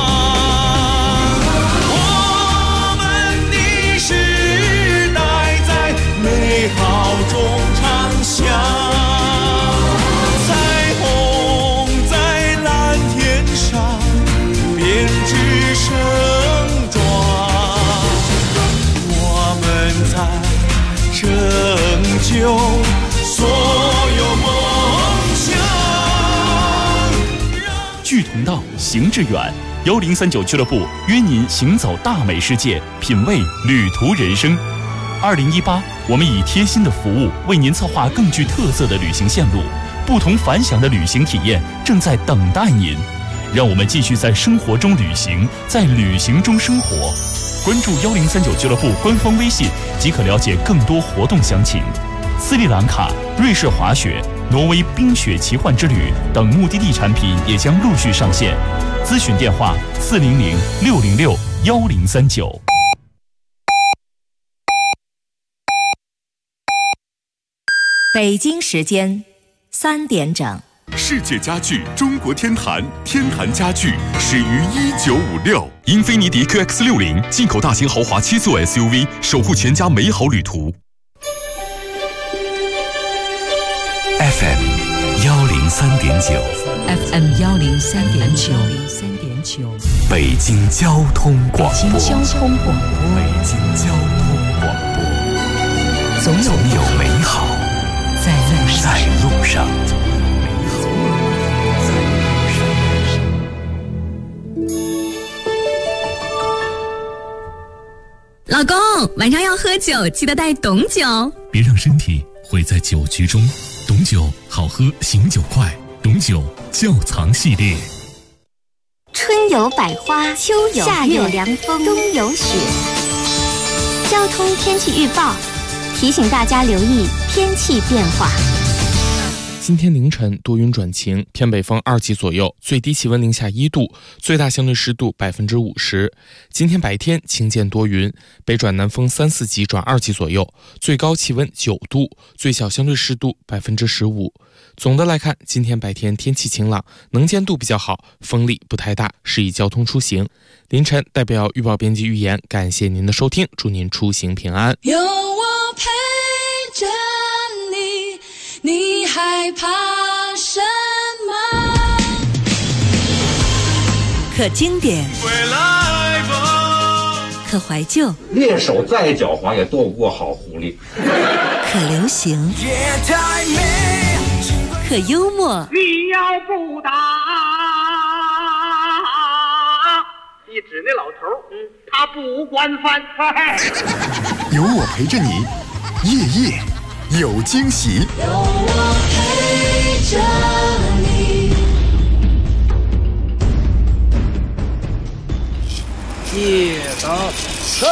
我们的时代在美好中长相，彩虹在蓝天上编织盛装，我们在拯救所有梦想。 志同道，行致远。1039俱乐部约您行走大美世界，品味旅途人生。2018，我们以贴心的服务为您策划更具特色的旅行线路，不同凡响的旅行体验正在等待您。让我们继续在生活中旅行，在旅行中生活。关注1039俱乐部官方微信即可了解更多活动详情。斯里兰卡、瑞士滑雪、挪威冰雪奇幻之旅等目的地产品也将陆续上线。咨询电话400-606-1039。 北京时间3点整。 世界家具中国天坛，天坛家具始于1956。英菲尼迪 QX60 进口大型豪华7座 SUV， 守护全家美好旅途。FM 103.9 FM 103.9， 北京交通广播。 北京交通广播，总有美好在路上。 老公，晚上要喝酒，记得带董酒。 别让身体毁在酒局中。董酒好喝，醒酒快。董酒窖藏系列。 春有百花，秋有夏有凉风，冬有雪。交通天气预报提醒大家留意天气变化。 今天凌晨多云转晴，偏北风2级左右，最低气温零下1度，最大相对湿度50%。今天白天晴间多云，北转南风3、4级转2级左右，最高气温9度，最小相对湿度15%。总的来看，今天白天天气晴朗，能见度比较好，风力不太大，适宜交通出行。凌晨代表预报编辑预言，感谢您的收听，祝您出行平安。 有我陪着你，你害怕什么？ 可经典，可怀旧， 猎手再狡猾也斗不过好狐狸。 可流行，可幽默。 你要不打，一指那老头，他不惯犯。 有我陪着你，夜夜有惊喜。 有我陪着你。 夜的水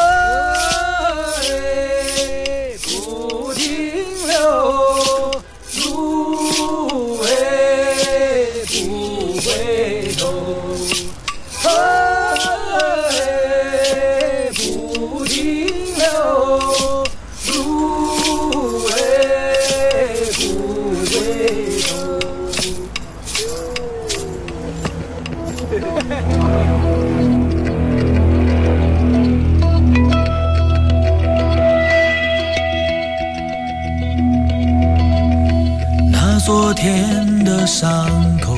不停留，路不回头，不停留，路不回头。 昨天的伤口，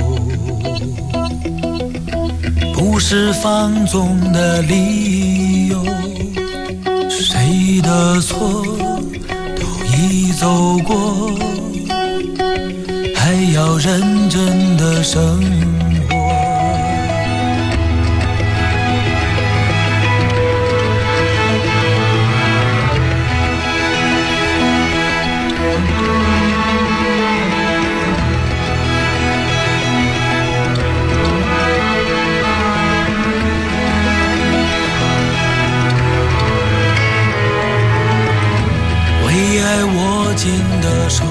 不是放纵的理由，谁的错都已走过，还要认真的生活。握紧的手，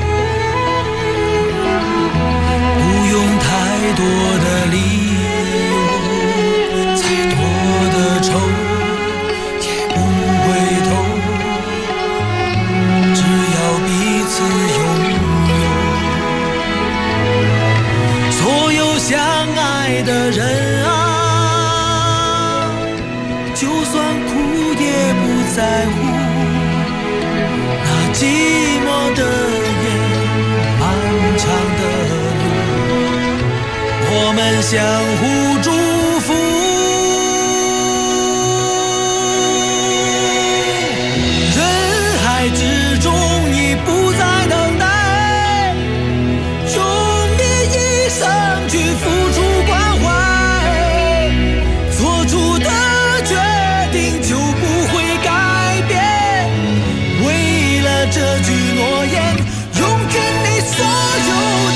不用太多的理由，再多的愁也不回头，只要彼此拥有。所有相爱的人啊，就算苦也不在乎，寂寞的夜，漫长的路，我们相互祝福。人海之中已不再等待，用你一生去付出关怀，做出的决定就不会改变。这句诺言，用尽你所有的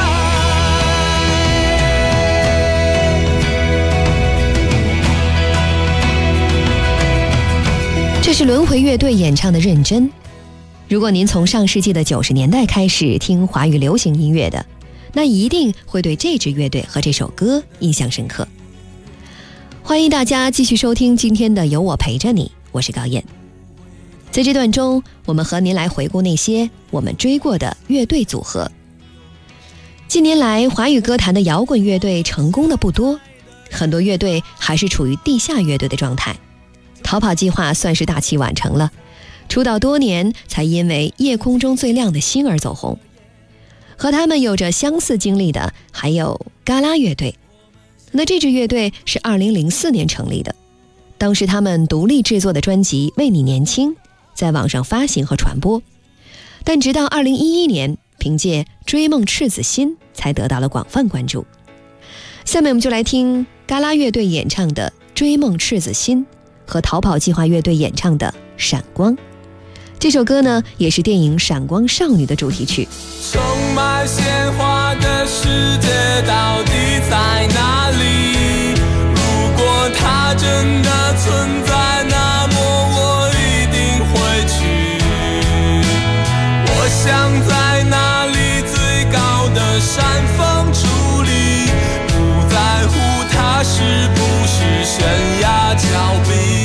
爱。这是轮回乐队演唱的《认真》。如果您从上世纪的90年代开始听华语流行音乐的，那一定会对这支乐队和这首歌印象深刻。欢迎大家继续收听今天的《有我陪着你》，我是高燕。在这段中，我们和您来回顾那些我们追过的乐队组合。 近年来，华语歌坛的摇滚乐队成功的不多，很多乐队还是处于地下乐队的状态。逃跑计划算是大器晚成了，出道多年才因为夜空中最亮的星而走红。和他们有着相似经历的还有嘎啦乐队。那这支乐队是2004年成立的，当时他们独立制作的专辑《为你年轻》在网上发行和传播，但直到2011年凭借《追梦赤子心》才得到了广泛关注。下面我们就来听嘎啦乐队演唱的《追梦赤子心》和逃跑计划乐队演唱的《闪光》。这首歌呢，也是电影《闪光少女》的主题曲。 充满鲜花的世界到底在哪里？如果它真的存在，那么我一定会去。我想在那里最高的山峰矗立，不在乎它是不是悬崖峭壁。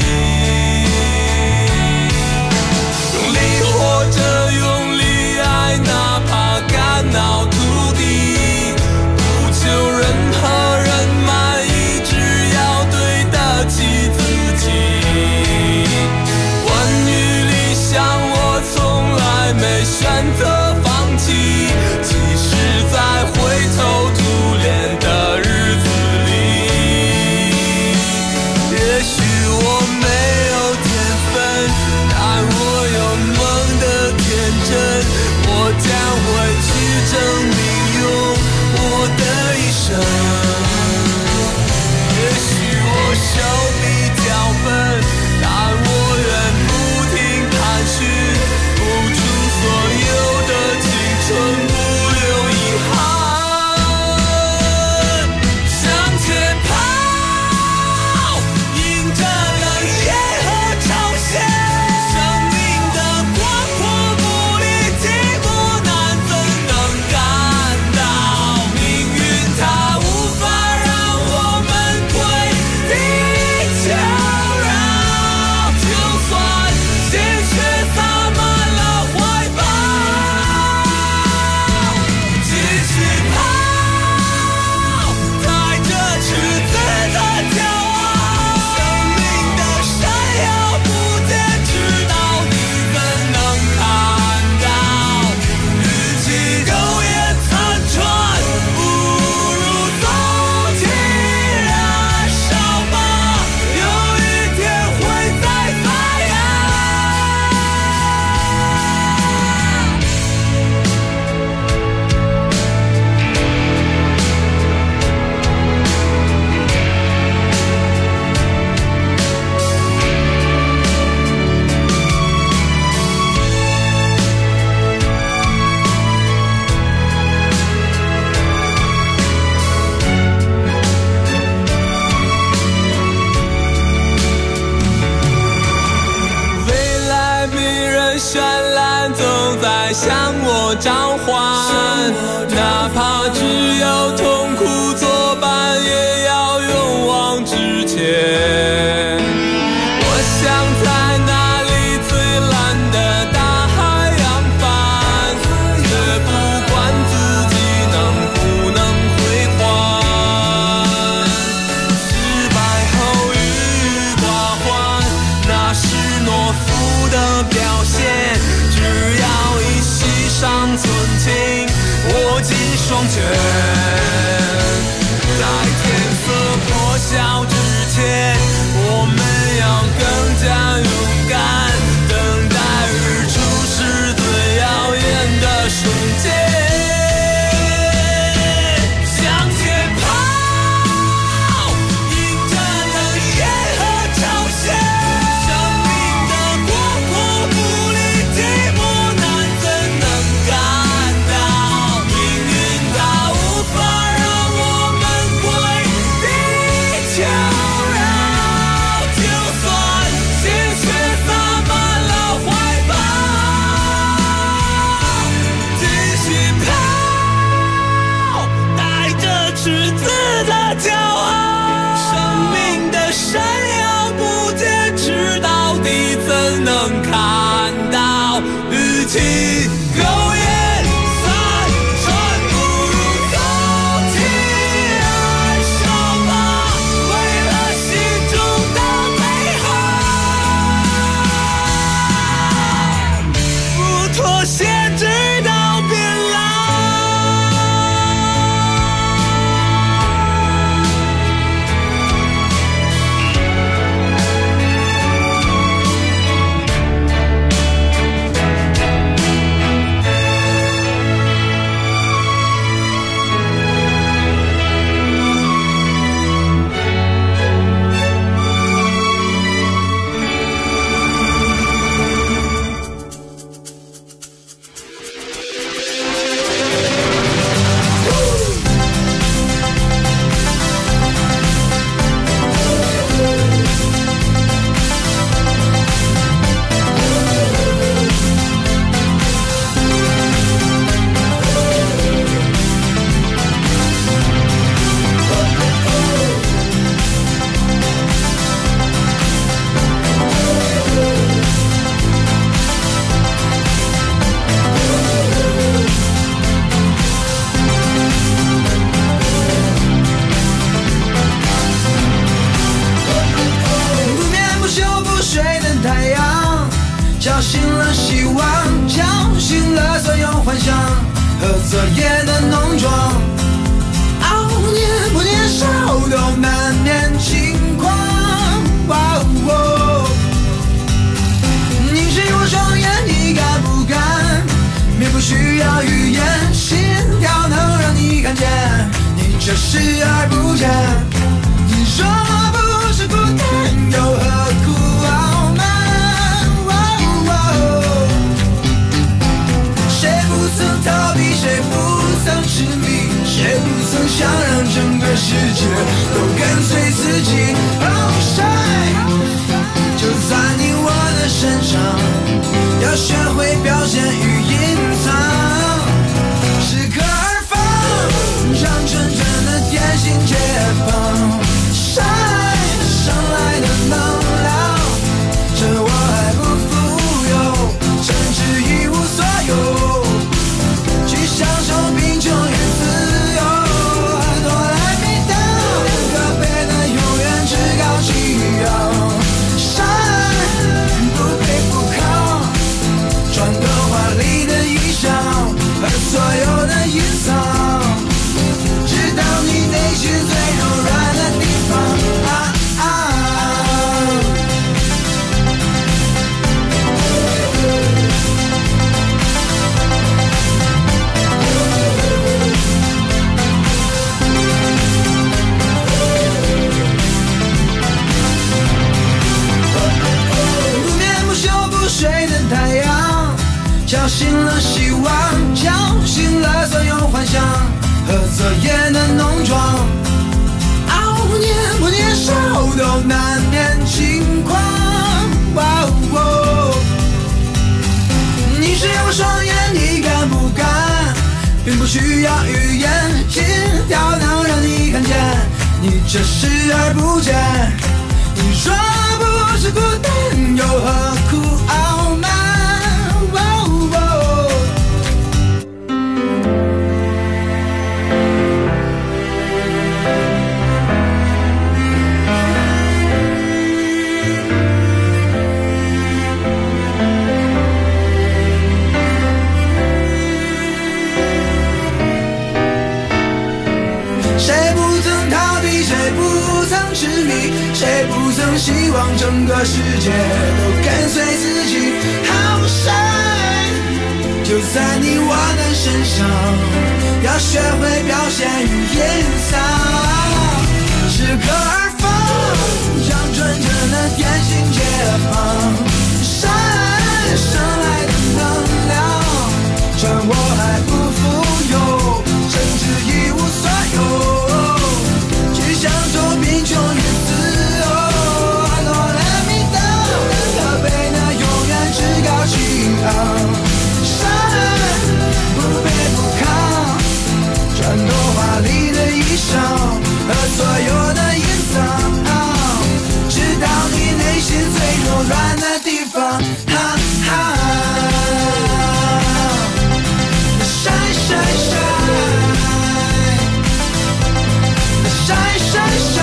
用力爱，哪怕肝脑涂地，不求任何人满意，只要对得起自己。关于理想，我从来没选择放弃，即使在灰头土脸的日子里。也许我没有天分，但我有梦的天真，我将会去证明，用我的一生。也许我手比较笨，但我愿不停探寻，付出所有的青春，不留遗憾。向前跑，迎着冷夜和潮汐。绚烂总在向我召唤，哪怕只有痛苦作伴，也要勇往直前。我想在那里最蓝的大海扬帆，绝不管自己能不能归还。失败后郁郁寡欢，那是懦夫的表现。只要一息尚存情，握紧双拳，在天色破晓之前，我们要更加勇敢，等待日出是最耀眼的瞬间。够远，散船不如走。 了希望，叫醒了所有幻想和昨夜的浓妆。熬年不年少都难免轻狂。凝视我双眼，你敢不敢？面不需要语言，心跳能让你看见，你这视而不见。你若不是孤单，又何苦傲慢？谁不曾逃避，谁不曾痴迷，谁不曾想让整个世界都跟随自己？谁就在你我的身上，要学会表现与隐藏，适可而放，让纯真的天性解放。晒上来的能量，趁我还不富有，甚至一无所有，去享受贫穷与自由。多来米当，可悲的永远趾高气扬。晒不卑不亢，穿个华丽的衣裳，和所有的隐藏，直到你内心最柔软的地方。不眠不休不睡的太阳，叫醒了希望，叫醒了所有幻想和昨夜的浓妆。熬年不年少都难免轻狂。你是用双眼，你敢不敢？并不需要语言，心跳能让你看见，你这视而不见。你若不是孤单，又何苦傲慢？谁不曾逃避，谁不曾痴迷，谁不曾希望整个世界都跟随自己？好谁就在你我的身上，要学会表现与隐藏，适可而放，让纯真的天性解放。晒上来的能量，趁我还不富有，甚至一无所有，去享受贫穷与自由。多来米当，可悲的永远趾高气昂。晒不卑不亢，穿多华丽的衣裳，和所有的隐藏，直到你内心最柔软的地方。晒晒晒，晒晒晒，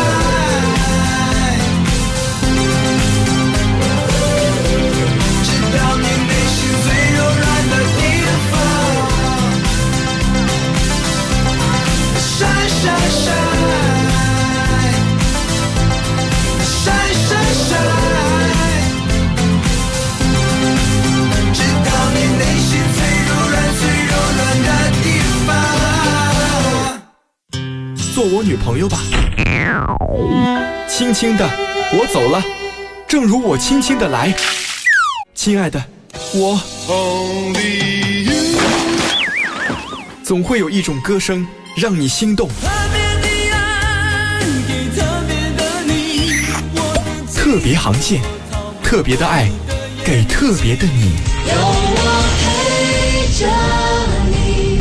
直到你内心最柔软的地方。晒晒晒，晒晒晒，直到你内心最柔软最柔软的地方。 做我女朋友吧，轻轻的，我走了，正如我轻轻的来。亲爱的，我总会有一种歌声让你心动。特别航线，特别的爱，给特别的你。 有我陪着你。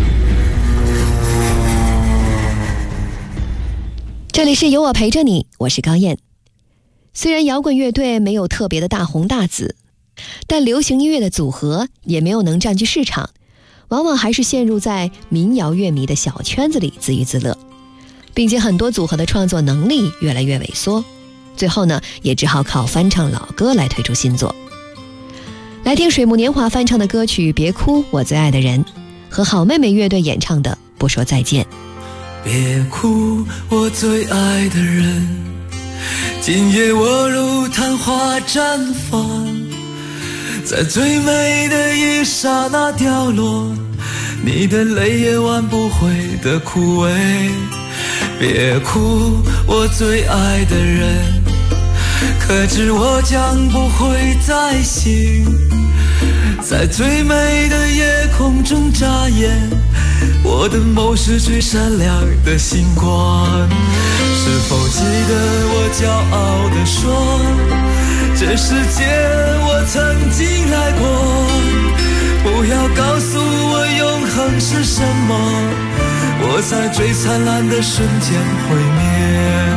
这里是有我陪着你，我是高燕。虽然摇滚乐队没有特别的大红大紫，但流行音乐的组合也没有能占据市场，往往还是陷入在民谣乐迷的小圈子里自娱自乐，并且很多组合的创作能力越来越萎缩，最后呢，也只好靠翻唱老歌来推出新作。 来听水木年华翻唱的歌曲《别哭我最爱的人》，和好妹妹乐队演唱的《不说再见》。 别哭我最爱的人，今夜我如昙花绽放，在最美的一刹那掉落，你的泪也挽不回的枯萎。别哭我最爱的人，可知我将不会再醒，在最美的夜空中眨眼，我的眸是最闪亮的星光。是否记得我骄傲地说，这世界我曾经来过，不要告诉我永恒是什么，我在最灿烂的瞬间毁灭。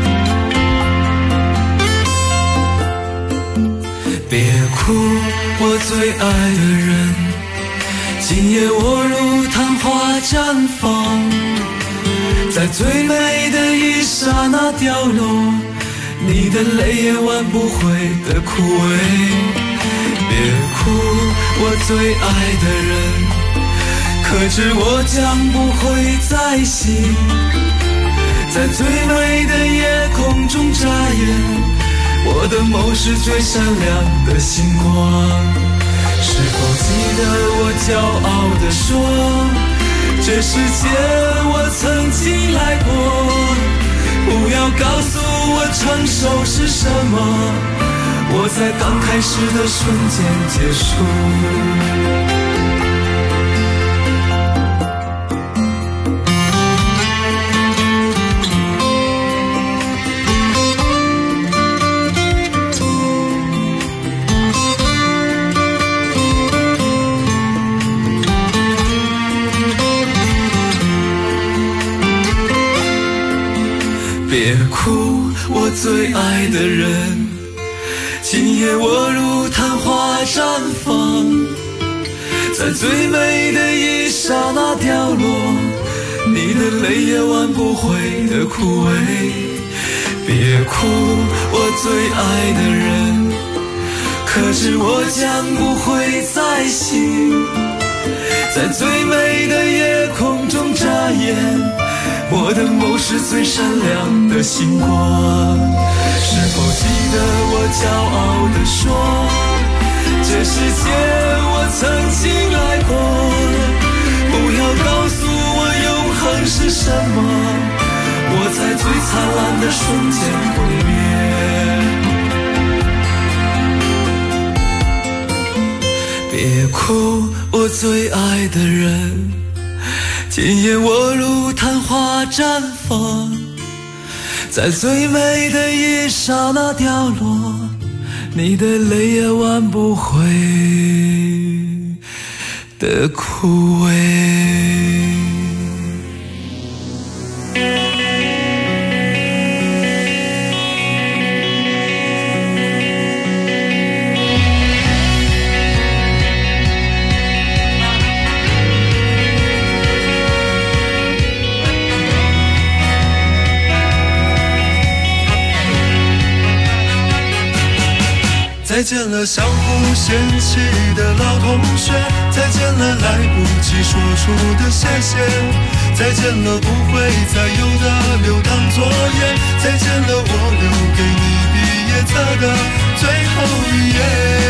别哭我最爱的人，今夜我如昙花绽放，在最美的一刹那掉落，你的泪也挽不回的枯萎。别哭我最爱的人，可知我将不会再醒，在最美的夜空中眨眼，我的眸是最闪亮的星光。是否记得我骄傲地说，这世界我曾经来过，不要告诉我成熟是什么，我在刚开始的瞬间结束。别哭我最爱的人，今夜我如昙花绽放，在最美的一刹那掉落，你的泪也挽不回的枯萎。别哭我最爱的人，可知我将不会再醒，在最美的夜空中眨眼，我的眸是最闪亮的星光。是否记得我骄傲地说，这世界我曾经来过，不要告诉我永恒是什么，我在最灿烂的瞬间毁灭。别哭我最爱的人，今夜我如昙花绽放，在最美的一刹那掉落，你的泪也挽不回的枯萎。 再见了相互嫌弃的老同学，再见了来不及说出的谢谢，再见了不会再有的留堂作业，再见了我留给你毕业册的最后一页。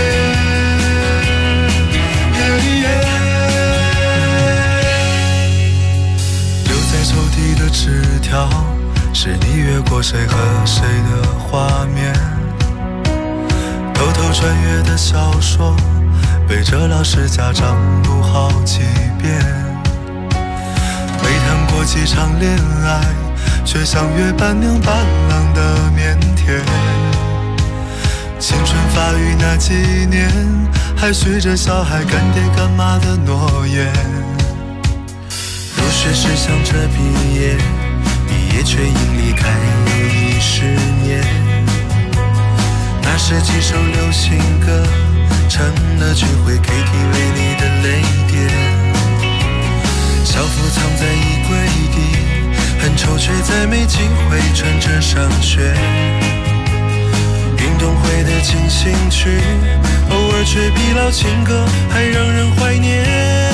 留在抽屉的纸条，是你越过谁和谁的画面，偷偷穿越的小说，背着老师家长读好几遍。没谈过几场恋爱，却像约伴娘伴郎的腼腆。青春发育那几年，还许着小孩干爹干妈的诺言。入学时想着毕业，毕业却因离开又10年。那时几首流行歌成了聚会 KTV 里的泪点，校服藏在衣柜底，很丑却再没机会穿着上学。运动会的进行曲偶尔尔却疲劳，情歌还让人怀念。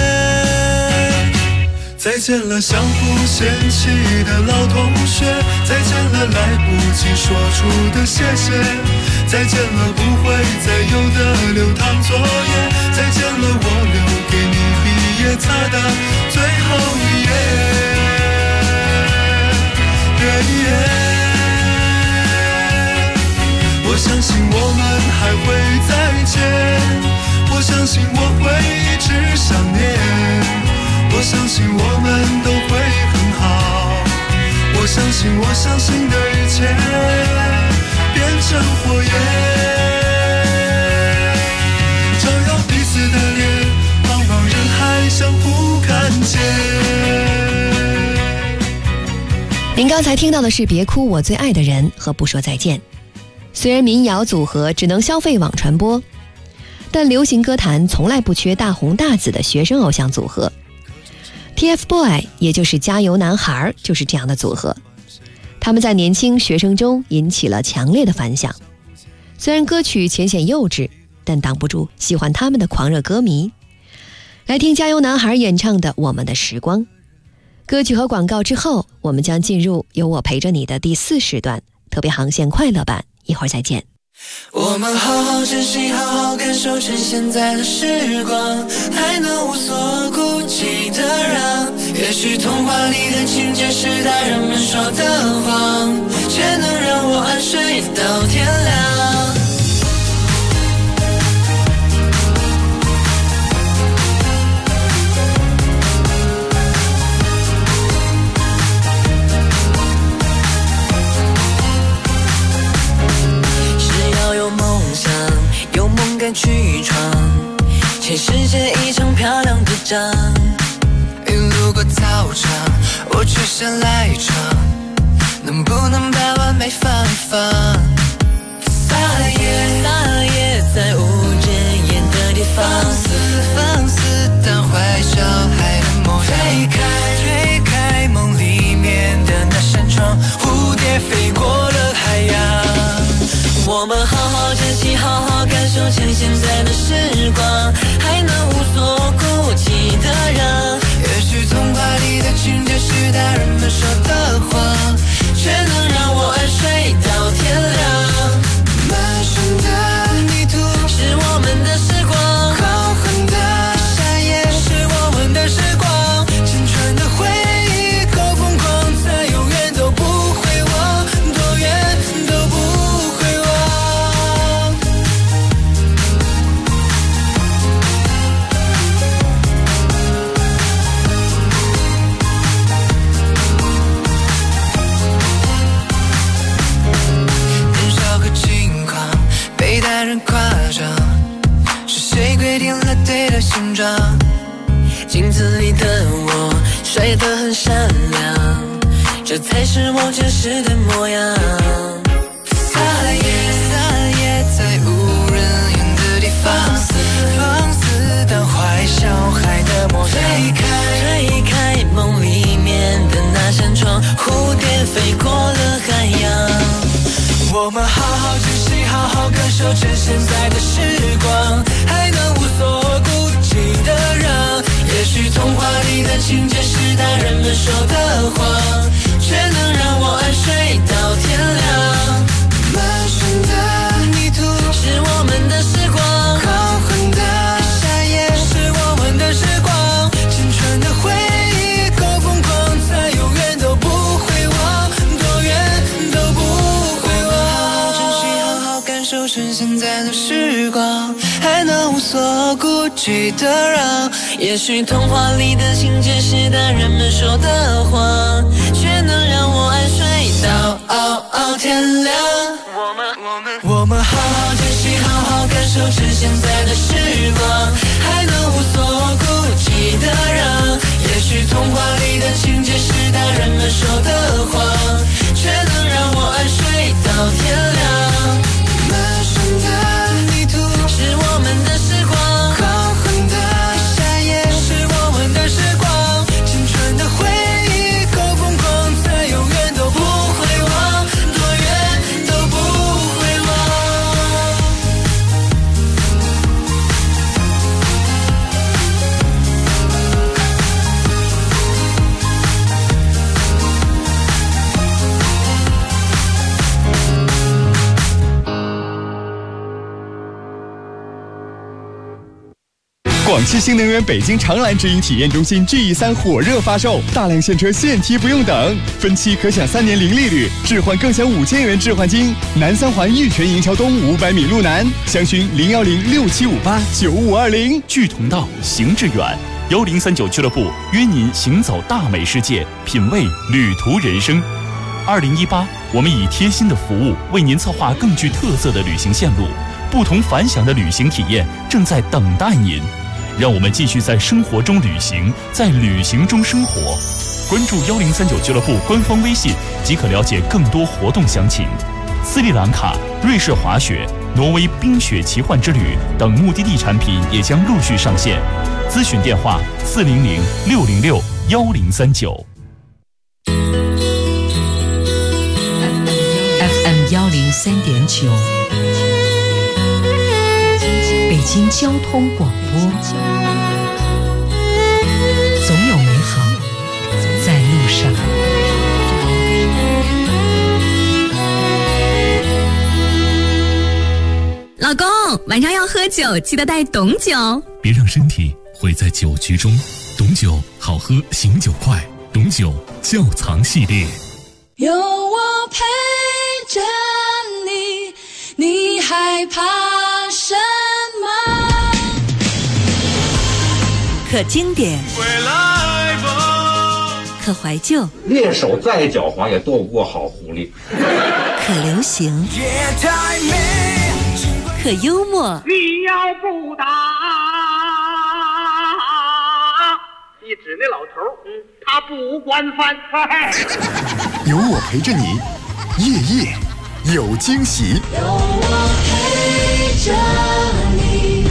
再见了相互嫌弃的老同学，再见了来不及说出的谢谢，再见了不会再有的流淌作业，再见了我留给你毕业册的最后一页。我相信我们还会再见，我相信我会一直想念，我相信我们都会很好，我相信的一切变成火焰，照耀彼此的脸，茫茫人海相互看见。 您刚才听到的是《别哭我最爱的人》和《不说再见》。虽然民谣组合只能消费网传播，但流行歌坛从来不缺大红大紫的学生偶像组合。TFBOY 也就是加油男孩就是这样的组合，他们在年轻学生中引起了强烈的反响。虽然歌曲浅显幼稚，但挡不住喜欢他们的狂热歌迷。来听加油男孩演唱的《我们的时光》。歌曲和广告之后，我们将进入有我陪着你的第4时段特别航线快乐版，一会儿再见。 我们好好珍惜，好好感受趁现在的时光，还能无所顾忌的让，也许童话里的情节是大人们说的谎，却能让我安睡到天亮。去闯，全世界一场漂亮的仗。一路过操场，我却先来一场，能不能把完美放一放？撒野在无人烟的地方，放肆当坏小孩的模样，推开梦里面的那扇窗，蝴蝶飞过了海洋。我们好好珍惜，好好感受趁现在的时光，还能无所顾忌的让，也许童话里的情节是大人们说的谎，却能让我安睡到天亮。满身的泥土是我们的时光，浩瀚的沙野是我们的时光，青春的回忆够疯狂，才永远都不会忘，多远都不会忘。大人夸张，是谁规定了对的形状？镜子里的我帅得很善良，这才是我真实的模样。撒野在无人烟的地方，放肆当坏小孩的模样，推开梦里面的那扇窗，蝴蝶飞过了海洋。我们好好珍惜，好好感受趁现在的时光，还能无所顾忌的让，也许童话里的情节是大人们说的谎，却能让我安睡到天亮。满身的泥土是我们的时光，浩瀚的沙野是我们的时光，青春的回忆够疯狂，才永远都不会忘，多远都不会忘。珍惜，好好感受趁现在的时光，还能无所顾忌的让，也许童话里的情节是大人们说的谎，却能让我安睡到天亮。我们好好珍惜，好好感受趁现在的时光，还能无所顾忌的让，也许童话里的情节是大人们说的谎，却能让我安睡到天亮。满身的泥土是我们的时光，浩瀚的沙野是我们的时光，青春的回忆够疯狂，才永远都不会忘，多远都不会忘。 广汽新能源北京长蓝直营体验中心 GE3 火热发售，大量现车现提不用等，分期可享3年零利率，置换更享5000元置换金。南三环玉泉营桥东500米路南，详询01067589520。 聚同道，行致远，1039俱乐部约您行走大美世界，品味旅途人生。2018，我们以贴心的服务为您策划更具特色的旅行线路，不同凡响的旅行体验正在等待您。让我们继续在生活中旅行，在旅行中生活。关注1039俱乐部官方微信即可了解更多活动详情。斯里兰卡、瑞士滑雪、挪威冰雪奇幻之旅等目的地产品也将陆续上线。咨询电话400-606-1039。 FM 103.9，北京交通广播。总有美好在路上。 老公，晚上要喝酒，记得带董酒， 别让身体毁在酒局中。董酒好喝，醒酒快。董酒窖藏系列， 有我陪着你，你害怕什么？ 可经典， 回来吧， 可怀旧， 猎手再狡猾也斗不过好狐狸。 可流行，可幽默。 你要不打，一指那老头，他不惯犯。 有我陪着你，夜夜有惊喜。 有我陪着你。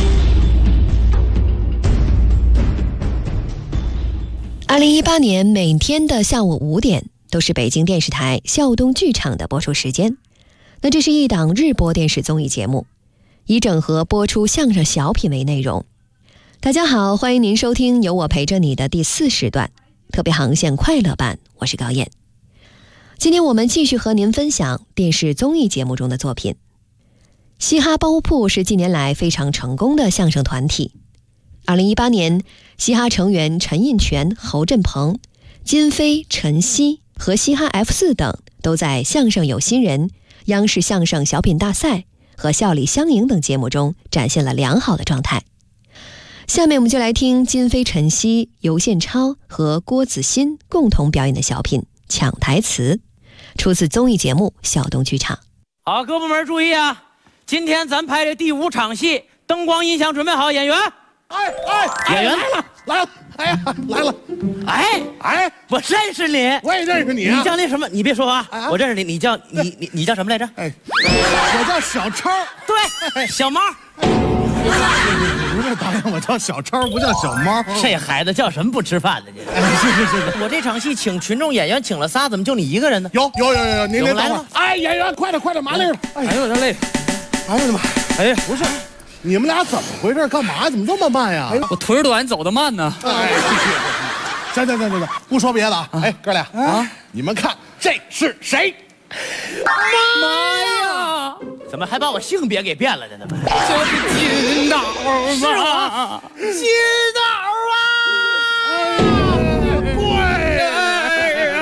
2018年每天的下午5点都是北京电视台孝东剧场的播出时间。那这是一档日播电视综艺节目，以整合播出相声小品为内容。大家好，欢迎您收听有我陪着你的第4时段特别航线快乐版，我是高燕。今天我们继续和您分享电视综艺节目中的作品。嘻哈包铺是近年来非常成功的相声团体。2018年，嘻哈成员陈印泉、侯振鹏、金飞、陈曦和嘻哈 F4 等都在相声有新人、央视相声小品大赛和笑里相迎等节目中展现了良好的状态。下面我们就来听金飞、陈曦、尤宪超和郭子欣共同表演的小品《抢台词》，出自综艺节目《孝东剧场》。 好，各部门注意啊！今天咱拍的第5场戏，灯光音响准备好，演员。演员来了，哎呀，来了， 我认识你， 我也认识你啊！ 你叫那什么？你别说话，我认识你，你叫什么来着？ 我叫小超。 对，小猫。 不是导演，我叫小超，不叫小猫。 这孩子叫什么不吃饭的？是。我这场戏请群众演员请了仨，怎么就你一个人呢？ 有，您来了。 演员，快点，麻利了。 哎呦，这累。 哎呀妈！哎，不是。你们俩怎么回事？干嘛？怎么这么慢呀？ 我腿短，走得慢呢。 行，不说别的啊！哎，哥俩啊，你们看这是谁？ 妈呀！怎么还把我性别给变了呢？ 这是金导吗？ 是啊， 金导啊！对呀！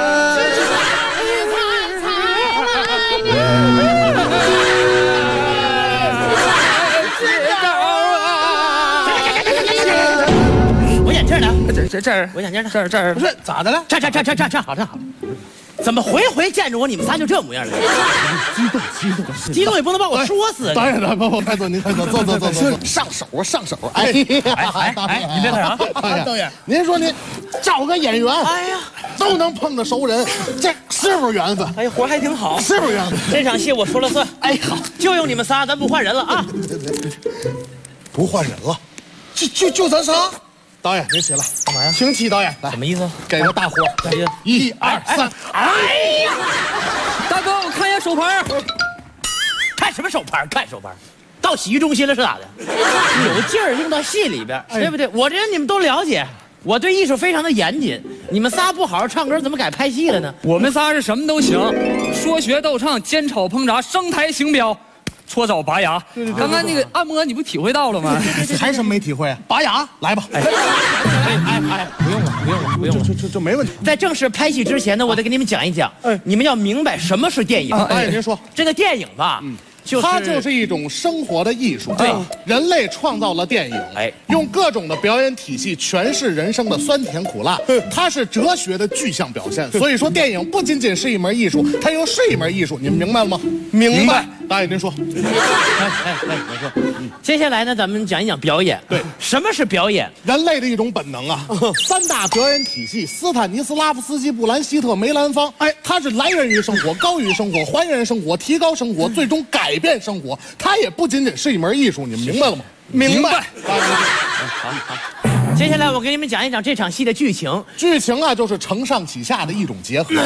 这儿，我眼镜呢？这儿， 不是咋的了？ 这好，怎么回见着我，你们仨就这模样了？激动也不能把我说死。 导演，不，快坐，您快坐，坐，上手。哎， 您别干啥？ 导演，您说您找个演员， 哎呀， 都能碰到熟人，这是不是缘分？ 哎呀，活还挺好， 是不是缘分？ 这场戏我说了算。 哎，好， 就用你们仨，咱不换人了啊！ 不换人了，就咱仨。导演，您起来干嘛呀？ 请起，导演来， 什么意思？ 给个大活，1、2、3， 哎呀！大哥，我看一下手牌。看什么手牌？看手牌。到洗浴中心了是咋的？有劲儿用到戏里边，对不对？我这人你们都了解，我对艺术非常的严谨。你们仨不好好唱歌，怎么改拍戏了呢？ 我们仨是什么都行，说学逗唱，煎炒烹炸，声台形表。 搓澡拔牙。刚刚那个按摩你不体会到了吗？ 还是没体会啊？ 拔牙， 来吧。 不用了， 这没问题。 在正式拍戏之前呢，我得给你们讲一讲，你们要明白什么是电影。 您说这个电影吧， 它就是一种生活的艺术。 对， 人类创造了电影，用各种的表演体系诠释人生的酸甜苦辣，它是哲学的具象表现。所以说，电影不仅仅是一门艺术，它又是一门艺术。你们明白了吗？ 明白。 大爷，您说。 我说。接下来呢，咱们讲一讲表演。 对， 什么是表演？ 人类的一种本能啊。3大表演体系：斯坦尼斯拉夫斯基、布兰希特、梅兰芳。它是来源于生活，高于生活，还原生活，提高生活，最终改变生活。它也不仅仅是一门艺术，你们明白了吗？ 明白。好。接下来我给你们讲一讲这场戏的剧情。 剧情啊，就是承上启下的一种结合。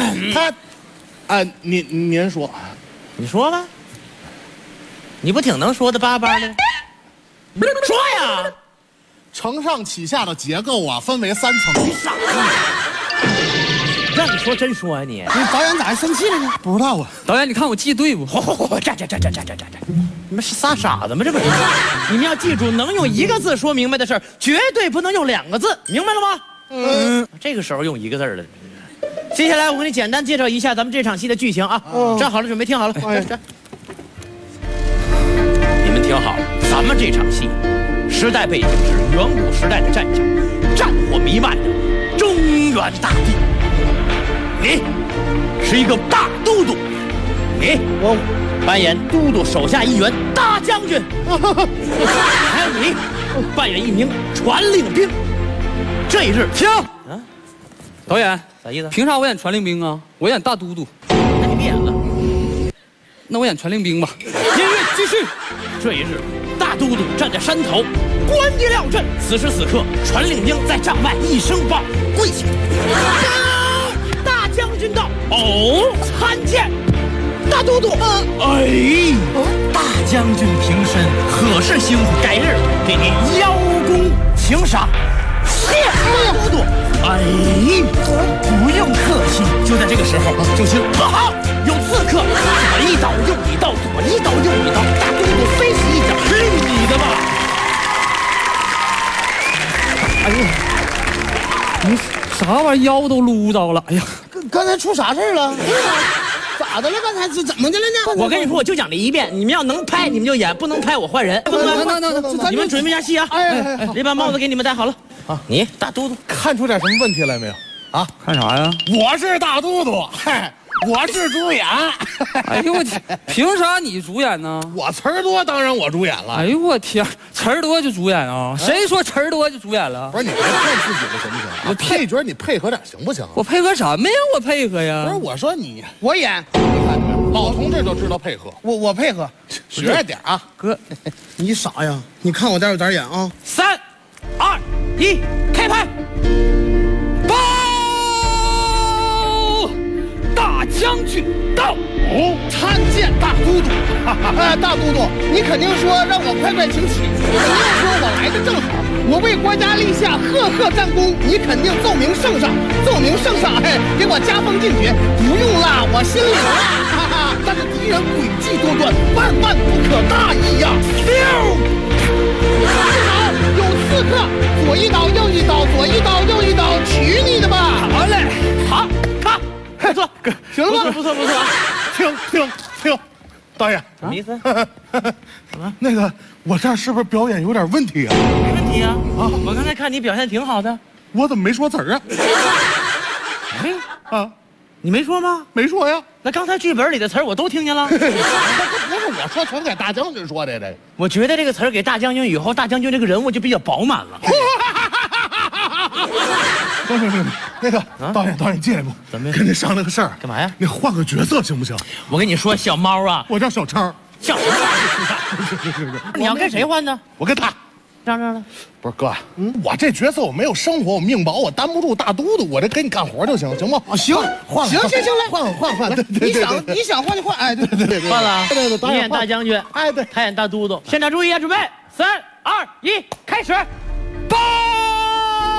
您说， 你说吧。你不挺能说的，巴巴的。说呀！ 承上启下的结构啊，分为3层。 你傻呀！让你说真说呀你！ 导演咋还生气了呢？不知道啊。 导演，你看我记对不？ 站！你们是仨傻子吗？这不是？你们要记住，能用1个字说明白的事儿，绝对不能用2个字，明白了吗？这个时候用1个字了。接下来我给你简单介绍一下咱们这场戏的剧情啊。站好了，准备听好了。站。你们听好，咱们这场戏时代背景是远古时代的战场，战火弥漫的中原大地。你是一个大都督，我扮演都督手下一员大将军，还有你扮演一名传令兵。这一日， 停！导演， 啥意思？ 凭啥我演传令兵啊？我演大都督。 那你别演了， 那我演传令兵吧。 音乐继续。这一日，大都督站在山头，观敌料阵。此时此刻，传令兵在帐外一声报，跪下。大将军到。参见。大都督。大将军平身，何事兴复？改日给您邀功请赏。谢大都督。不用客气。就在这个时候，就听好，有刺客，左一刀右一刀，左一刀右一刀，大都督飞起一脚，令你的吧。 你啥玩意儿腰都撸着了？哎呀， 刚才出啥事了？咋的了？刚才是怎么的了呢？ 我跟你说，我就讲这一遍，你们要能拍你们就演，不能拍我换人。你们准备一下戏啊！你把帽子给你们戴好了。你大都督看出点什么问题来没有？啊， 看啥呀？ 我是大都督，我是主演。 哎呦我天，凭啥你主演呢？ 我词儿多，当然我主演了。 哎呦我天，词儿多就主演啊？谁说词儿多就主演了？ 不是你别骗自己了行不行？我配角你配合点行不行？ 我配合什么呀？我配合呀。 不是我说你， 我演。 你看见没有？老同志就知道配合。 我配合， 学着点啊， 哥。你傻呀？你看我在这演啊 ！3、2、1，开拍！报！大将军到！ 参见大都督。大都督，你肯定说让我快快请起，你肯定说我来的正好，我为国家立下赫赫战功，你肯定奏明圣上，给我加封进爵。不用啦，我心领了。但是敌人诡计多端，万万不可大意呀！好，有刺客，左一刀右一刀，左一刀右一刀，取你的吧！ 好嘞，好，看。不错， 行了吗？ 不错。 停，导演， 什么意思？ 什么？那个，我这儿是不是表演有点问题啊？ 没问题啊！我刚才看你表现挺好的， 我怎么没说词儿啊？ 你没说吗？ 没说呀。 那刚才剧本里的词儿我都听见了。 那不是我说，全给大将军说的。这我觉得这个词儿给大将军以后，大将军这个人物就比较饱满了。 不是，那个导演借一步， 怎么跟你商量个事儿？ 干嘛呀？ 你换个角色行不行？ 我跟你说，小猫啊， 我叫小超。 叫什么玩意儿？你要跟谁换呢？ 我跟他。 让了。 不是哥，我这角色我没有生活，我命薄，我担不住大都督，我这给你干活就行，行不？ 行， 换， 行，来， 换。 你想换就换，哎，对， 换了。 对， 你演大将军， 哎，对， 他演大都督。现场注意啊，准备，3、2、1，开始。报！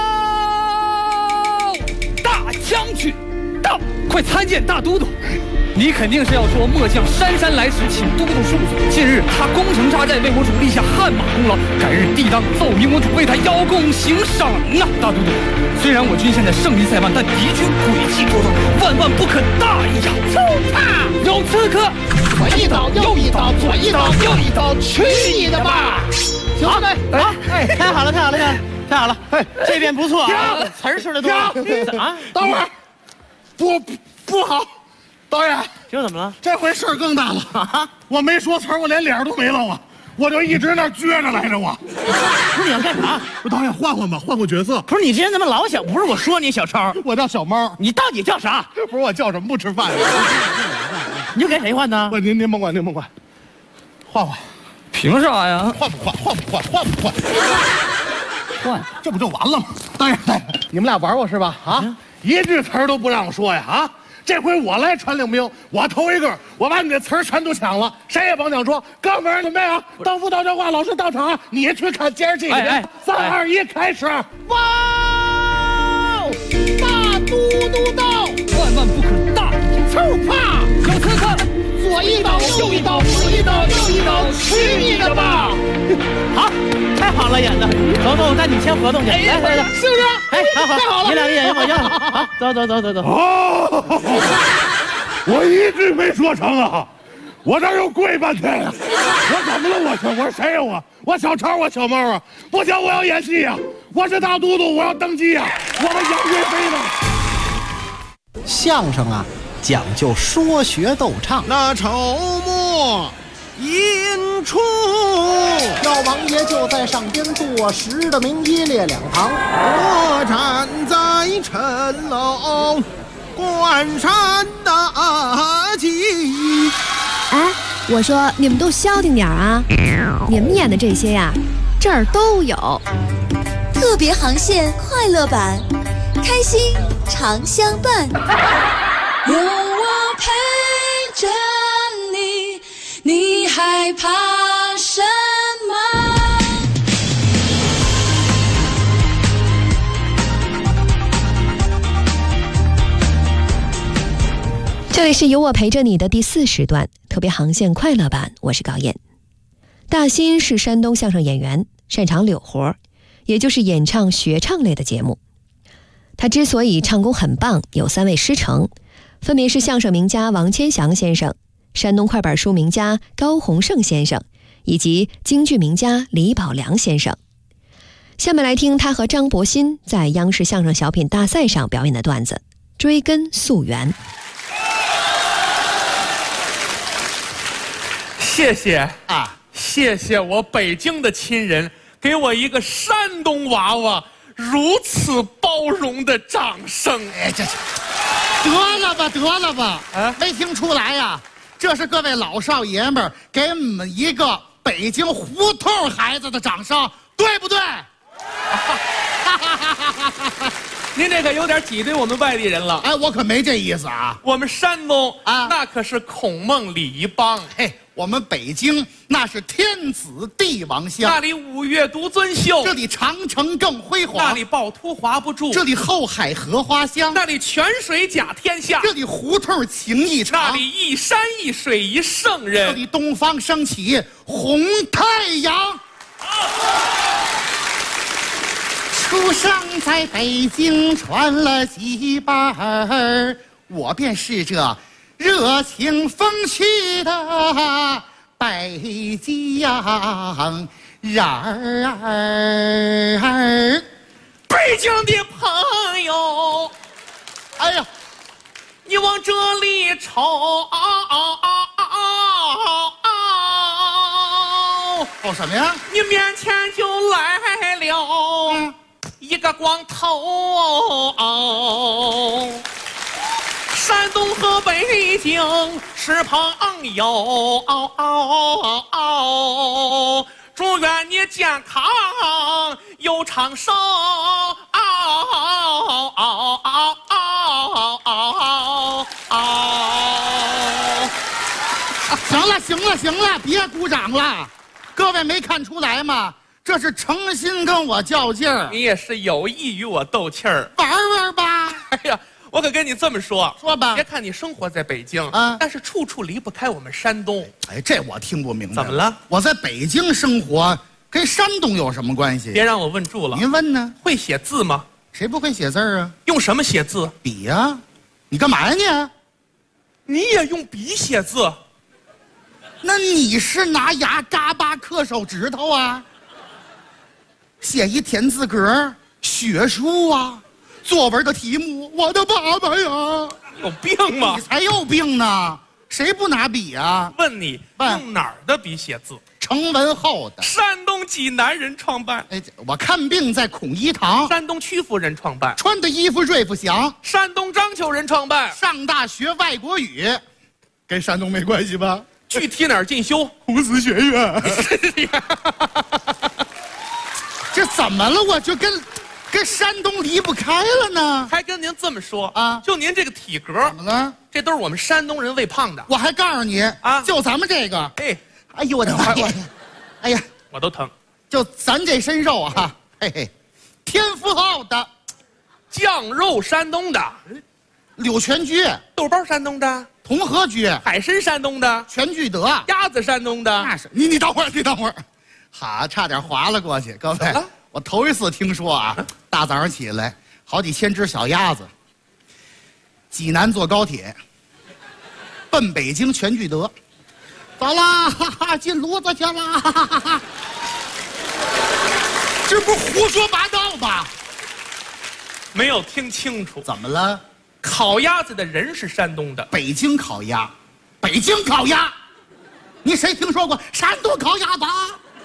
大将军到，快参见大都督。 你肯定是要说末将姗姗来迟，请都督恕罪。近日他攻城扎寨，为我主立下汗马功劳，改日定当奏明我主，为他邀功行赏啊！大都督，虽然我军现在胜利在望，但敌军诡计多端，万万不可大意呀！ 就怕有刺客， 左一刀，右一刀，左一刀，右一刀，去你的吧！ 行了没？哎，太好了，太好了，太好了！哎，这边不错啊，词儿说的多啊！ 等会儿，不好，导演， 这怎么了？ 这回事儿更大了啊！我没说词儿，我连脸都没露啊！我就一直那撅着来着，我。 不是你要干啥？ 导演换换吧，换个角色。 不是你之前怎么老想？不是我说你小超， 我叫小猫。 你到底叫啥？ 不是我叫什么？不吃饭。 你就给谁换呢？ 您甭管，您甭管，换换。 凭啥呀？ 换不换？换，这不就完了吗？导演，你们俩玩我是吧？啊，一句词儿都不让我说呀！啊，这回我来传令兵，我头一个，我把你的词儿全都抢了，谁也甭想说。各门准备啊！当辅导教化老师到场，你去看监视器里边。3、2、1，开始！ 哇！大都督到， 万万不可大意！ 就怕有刺客！ 左一刀，右一刀，左一刀，右一刀，去你的吧！ 好，太好了，演的。走，带你签合同去。来， 是不是？ 哎，好，你两个演员我要了。好，走。 哦，我一句没说成啊！我这又跪半天呀！我怎么了？我是谁呀？我小超，我小猫啊！不行，我要演戏呀！我是大都督，我要登基呀！我们杨岳飞呢？ 相声啊，讲究说学逗唱。 那筹末引出， 老王爷就在上边坐实的名一列两旁， 我站在城楼观山大吉。 哎，我说你们都消停点啊！你们演的这些呀，这儿都有。 特别航线快乐版，开心常相伴。 有我陪着你，你害怕什么？ 这里是有我陪着你的第4时段，特别航线快乐版，我是高燕。大新是山东相声演员，擅长柳活，也就是演唱学唱类的节目。他之所以唱功很棒，有3位师承，分别是相声名家王千祥先生、山东快板书名家高洪胜先生，以及京剧名家李宝良先生。下面来听他和张伯鑫在央视相声小品大赛上表演的段子《追根溯源》。 谢谢啊，谢谢我北京的亲人给我一个山东娃娃如此包容的掌声。 哎，这得了吧，啊，没听出来呀？这是各位老少爷们儿给我们一个北京胡同孩子的掌声，对不对？ 您这可有点挤兑我们外地人了。 哎，我可没这意思啊。 我们山东啊，那可是孔孟礼仪邦。 嘿，我们北京那是天子帝王乡， 那里五岳独尊秀， 这里长城更辉煌， 那里趵突华不住， 这里后海荷花香， 那里泉水甲天下， 这里胡同情义长， 那里一山一水一圣人， 这里东方升起红太阳。出生在北京传了几班儿，我便是这热情风趣的北京人儿。 北京的朋友， 哎呀， 你往这里瞅， 瞅什么呀？ 你面前就来了一个光头。山东和北京是朋友，祝愿你健康又长寿。 行了，别鼓掌了。各位没看出来吗？这是诚心跟我较劲儿。 你也是有意与我斗气儿， 玩玩吧。 哎呀， 我可跟你这么说， 说吧。 别看你生活在北京啊， 但是处处离不开我们山东。 哎，这我听不明白。 怎么了？ 我在北京生活，跟山东有什么关系？ 别让我问住了。 您问呢？ 会写字吗？ 谁不会写字啊？ 用什么写字？ 笔呀。你干嘛呀你也用笔写字？ 那你是拿牙嘎巴刻手指头啊？写一田字格、学术啊，作文的题目，我的爸爸呀！ 有病吗？ 你才有病呢！谁不拿笔呀？ 问你用哪儿的笔写字？ 程文厚的， 山东济南人创办。 哎，我看病在孔医堂。 山东曲阜人创办。 穿的衣服瑞福祥。 山东章丘人创办。 上大学外国语，跟山东没关系吧？ 具体哪儿进修？ 胡思学院。这怎么了？我就跟山东离不开了呢？ 还跟您这么说啊？ 就您这个体格， 怎么了？ 这都是我们山东人喂胖的。 我还告诉你啊，就咱们这个，哎呦我的妈呀！哎呀， 我都疼。 就咱这身肉啊，嘿嘿，天福号的， 酱肉山东的， 柳泉居， 豆包山东的， 同和居， 海参山东的， 全聚德， 鸭子山东的。 那是你等会儿，你等会儿，好，差点滑了过去。各位，我头一次听说啊，大早上起来好几千只小鸭子，济南坐高铁，奔北京全聚德，走啦，哈哈，进炉子去啦，哈哈哈哈。这不是胡说八道吧？ 没有听清楚。 怎么了？ 烤鸭子的人是山东的， 北京烤鸭，北京烤鸭，你谁听说过山东烤鸭子？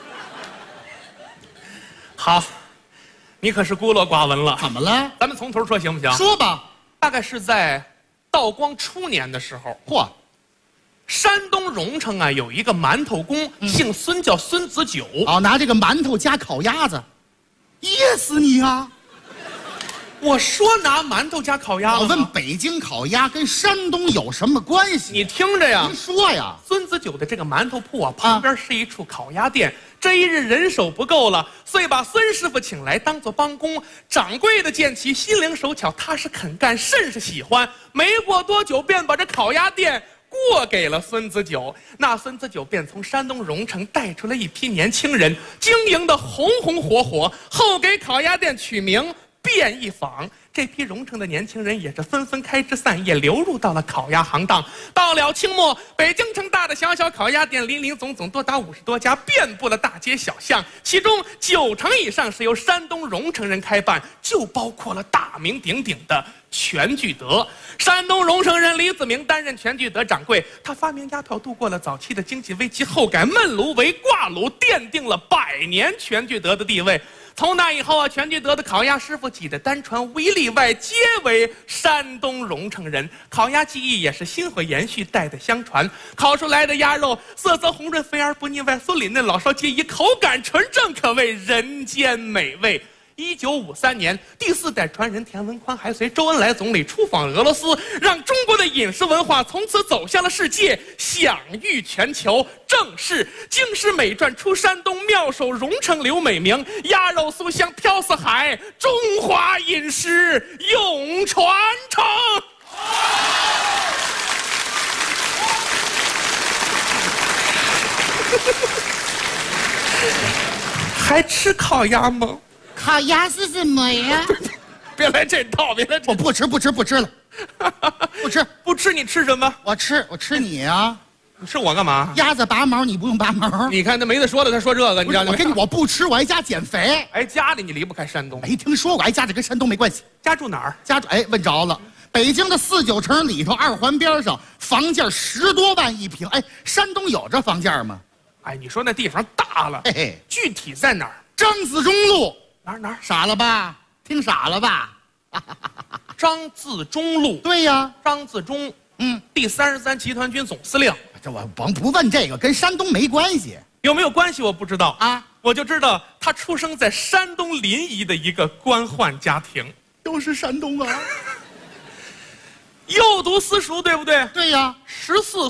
好，你可是孤陋寡闻了。 怎么了？ 咱们从头说行不行？ 说吧。 大概是在道光初年的时候， 嚯， 山东荣城啊有一个馒头工，姓孙，叫孙子九。 哦，拿这个馒头加烤鸭子，噎死你啊！ 我说拿馒头加烤鸭， 我问北京烤鸭跟山东有什么关系？ 你听着呀， 您说呀。 孙子九的这个馒头铺啊，旁边是一处烤鸭店。这一日人手不够了，遂把孙师傅请来当做帮工。掌柜的见其心灵手巧，踏实肯干，甚是喜欢。没过多久，便把这烤鸭店过给了孙子九。那孙子九便从山东荣城带出了一批年轻人，经营的红红火火，后给烤鸭店取名变一坊。这批荣城的年轻人也是纷纷开枝散叶，流入到了烤鸭行当。到了清末，北京城大大小小烤鸭店林林总总多达50多家，遍布了大街小巷，其中90%以上是由山东荣城人开办，就包括了大名鼎鼎的全聚德。山东荣城人李子明担任全聚德掌柜，他发明鸭票，度过了早期的经济危机，后改焖炉为挂炉，奠定了100年全聚德的地位。从那以后啊，全聚德的烤鸭师傅几的单传无一例外皆为山东荣城人，烤鸭技艺也是薪火延续，代代相传。烤出来的鸭肉色泽红润，肥而不腻，外酥里嫩，老少皆宜，口感纯正，可谓人间美味。1953年，第4代传人田文宽还随周恩来总理出访俄罗斯，让中国的饮食文化从此走向了世界，享誉全球。正是京师美馔出山东，妙手荣城留美名。鸭肉酥香飘四海，中华饮食永传承。还吃烤鸭吗？ 烤鸭是什么呀？ 别来这套，别来这套！ 我不吃了， 不吃你吃什么？ 我吃你啊！ 你吃我干嘛？ 鸭子拔毛，你不用拔毛。 你看他没得说了，他说这个，你知道吗？ 我不吃，我还家减肥。 哎，家里你离不开山东。 没听说过，哎，家里跟山东没关系。 家住哪儿？ 哎，问着了。北京的4、9城里头2环边上，房价10多万一平。哎，山东有这房价吗？ 哎，你说那地方大了， 嘿嘿， 具体在哪儿？ 张自忠路。 哪儿？ 傻了吧？听傻了吧？ 张自忠路。 对呀， 张自忠，第33集团军总司令。 这我甭不问这个，跟山东没关系。 有没有关系我不知道啊， 我就知道他出生在山东临沂的一个官宦家庭。 又是山东啊！ 又读私塾，对不对？ 对呀。 14岁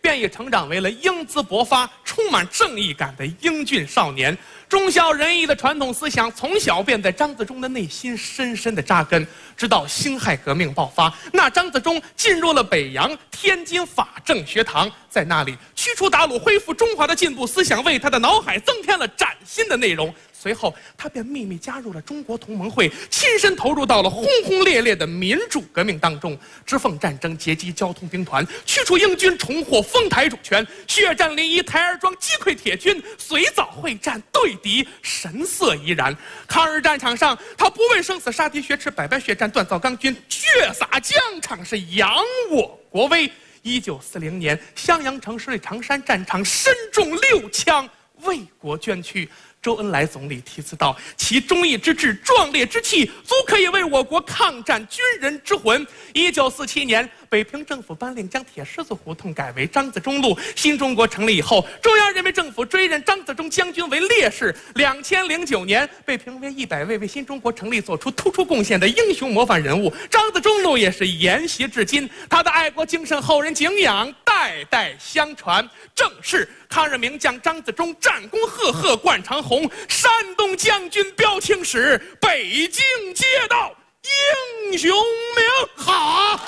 便已成长为了英姿勃发、充满正义感的英俊少年。忠孝仁义的传统思想从小便在张自忠的内心深深的扎根，直到辛亥革命爆发，那张自忠进入了北洋天津法政学堂，在那里驱除鞑虏，恢复中华的进步思想，为他的脑海增添了崭新的内容。随后，他便秘密加入了中国同盟会，亲身投入到了轰轰烈烈的民主革命当中，直奉战争，截击交通兵团，驱除英军，重获丰台主权，血战临沂、台儿庄，击溃铁军，随枣会战，对敌神色怡然。抗日战场上，他不问生死，杀敌血耻，百败血战，锻造钢军，血洒疆场，是扬我国威。1940年，襄阳城市长山战场，身中6枪，为国捐躯。周恩来总理题词道：“其忠义之志、壮烈之气，足可以为我国抗战军人之魂。”1947年，北平政府颁令将铁狮子胡同改为张自忠路。新中国成立以后，中央人民政府追认张自忠将军为烈士。2009年，被评为100位为新中国成立做出突出贡献的英雄模范人物。张自忠路也是沿袭至今，他的爱国精神后人敬仰，代代相传。正是抗日名将张自忠战功赫赫冠长虹，山东将军标青史，北京街道英雄名。 好啊！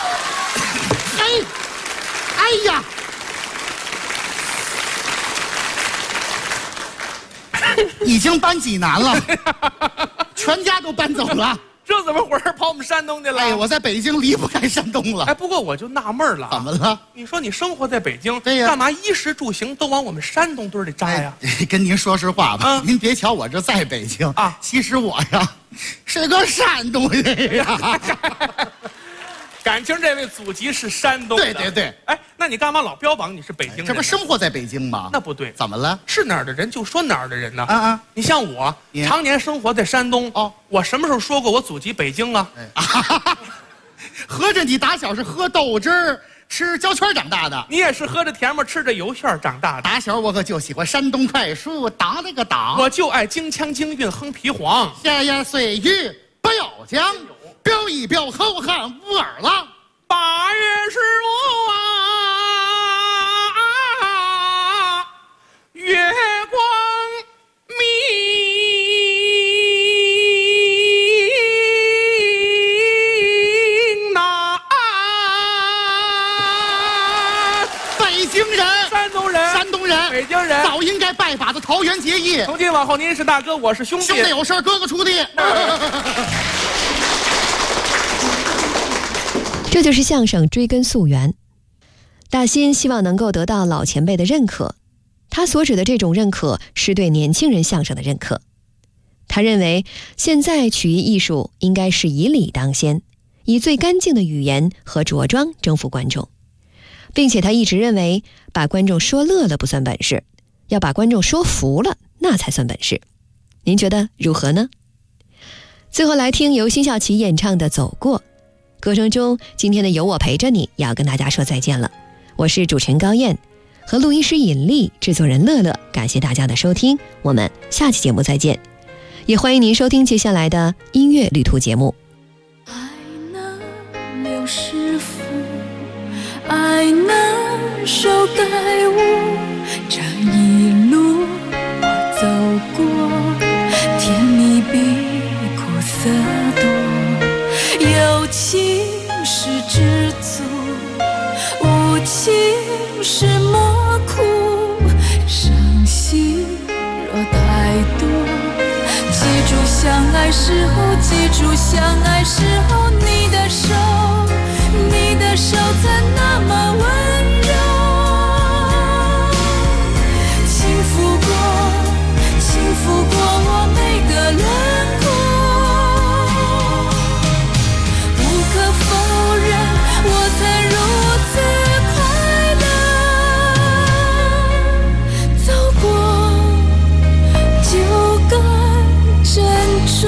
哎呀！已经搬济南了，全家都搬走了。 这怎么回事？跑我们山东去了？ 哎，我在北京离不开山东了。 哎，不过我就纳闷了， 怎么了？ 你说你生活在北京， 对呀， 干嘛衣食住行都往我们山东堆里扎呀？ 跟您说实话吧，您别瞧我这在北京啊，其实我呀是个山东人呀。 感情这位祖籍是山东的。 对对对。 哎，那你干嘛老标榜你是北京人？ 这不生活在北京吗？ 那不对。 怎么了？ 是哪儿的人就说哪儿的人呢？ 你像我常年生活在山东哦，我什么时候说过我祖籍北京啊？ 合着你打小是喝豆汁儿、吃胶圈长大的？ 你也是喝着甜沫、吃着油馅长大的。 打小我可就喜欢山东快书，打那个打。 我就爱京腔京韵哼皮黄。 闲言碎语不要讲，表一表好汉武二郎。 8月15啊，月光明呐。 北京人、 山东人、 山东人、 北京人， 早应该拜把子桃园结义。 从今往后，您是大哥，我是兄弟。 兄弟有事，哥哥出力。 这就是相声追根溯源。大新希望能够得到老前辈的认可，他所指的这种认可是对年轻人相声的认可。他认为现在曲艺艺术应该是以礼当先，以最干净的语言和着装征服观众，并且他一直认为把观众说乐了不算本事，要把观众说服了那才算本事。您觉得如何呢？最后来听由辛晓琪演唱的《走过》。歌声中，今天的有我陪着你也要跟大家说再见了。我是主持人高燕，和录音师尹丽、制作人乐乐，感谢大家的收听，我们下期节目再见。也欢迎您收听接下来的音乐旅途节目。 爱那刘师傅，爱那手盖我，这一路我走过，甜蜜比苦涩多。有情是知足，无情是莫苦，伤心若太多，记住相爱时候，记住相爱时候，你的手，你的手曾那么温柔，轻抚过，轻抚过我每个轮廓。我曾如此快乐，走过就该珍重。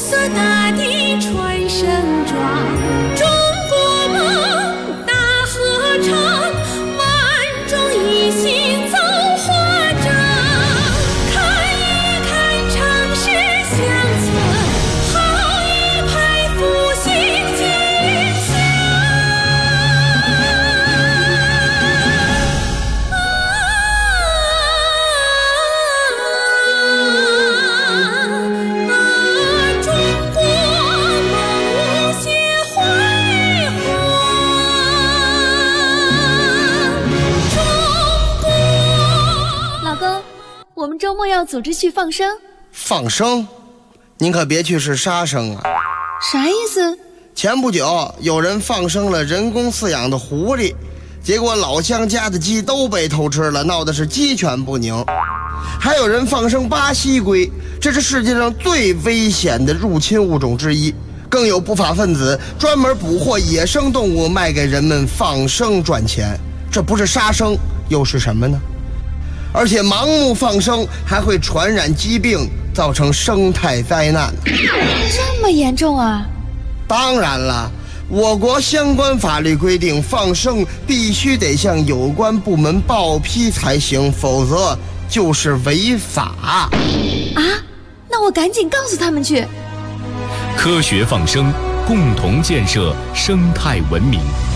色大地传声壮，中国梦大合唱，万众一心奏华章。看一看城市乡村，好一派复兴景象。 我们周末要组织去放生。 放生？您可别去是杀生啊！ 啥意思？ 前不久有人放生了人工饲养的狐狸，结果老乡家的鸡都被偷吃了，闹的是鸡犬不宁。还有人放生巴西龟，这是世界上最危险的入侵物种之一。更有不法分子专门捕获野生动物卖给人们放生赚钱，这不是杀生又是什么呢？而且盲目放生还会传染疾病，造成生态灾难。 这么严重啊？ 当然了，我国相关法律规定，放生必须得向有关部门报批才行，否则就是违法。 啊？那我赶紧告诉他们去。 科学放生，共同建设生态文明。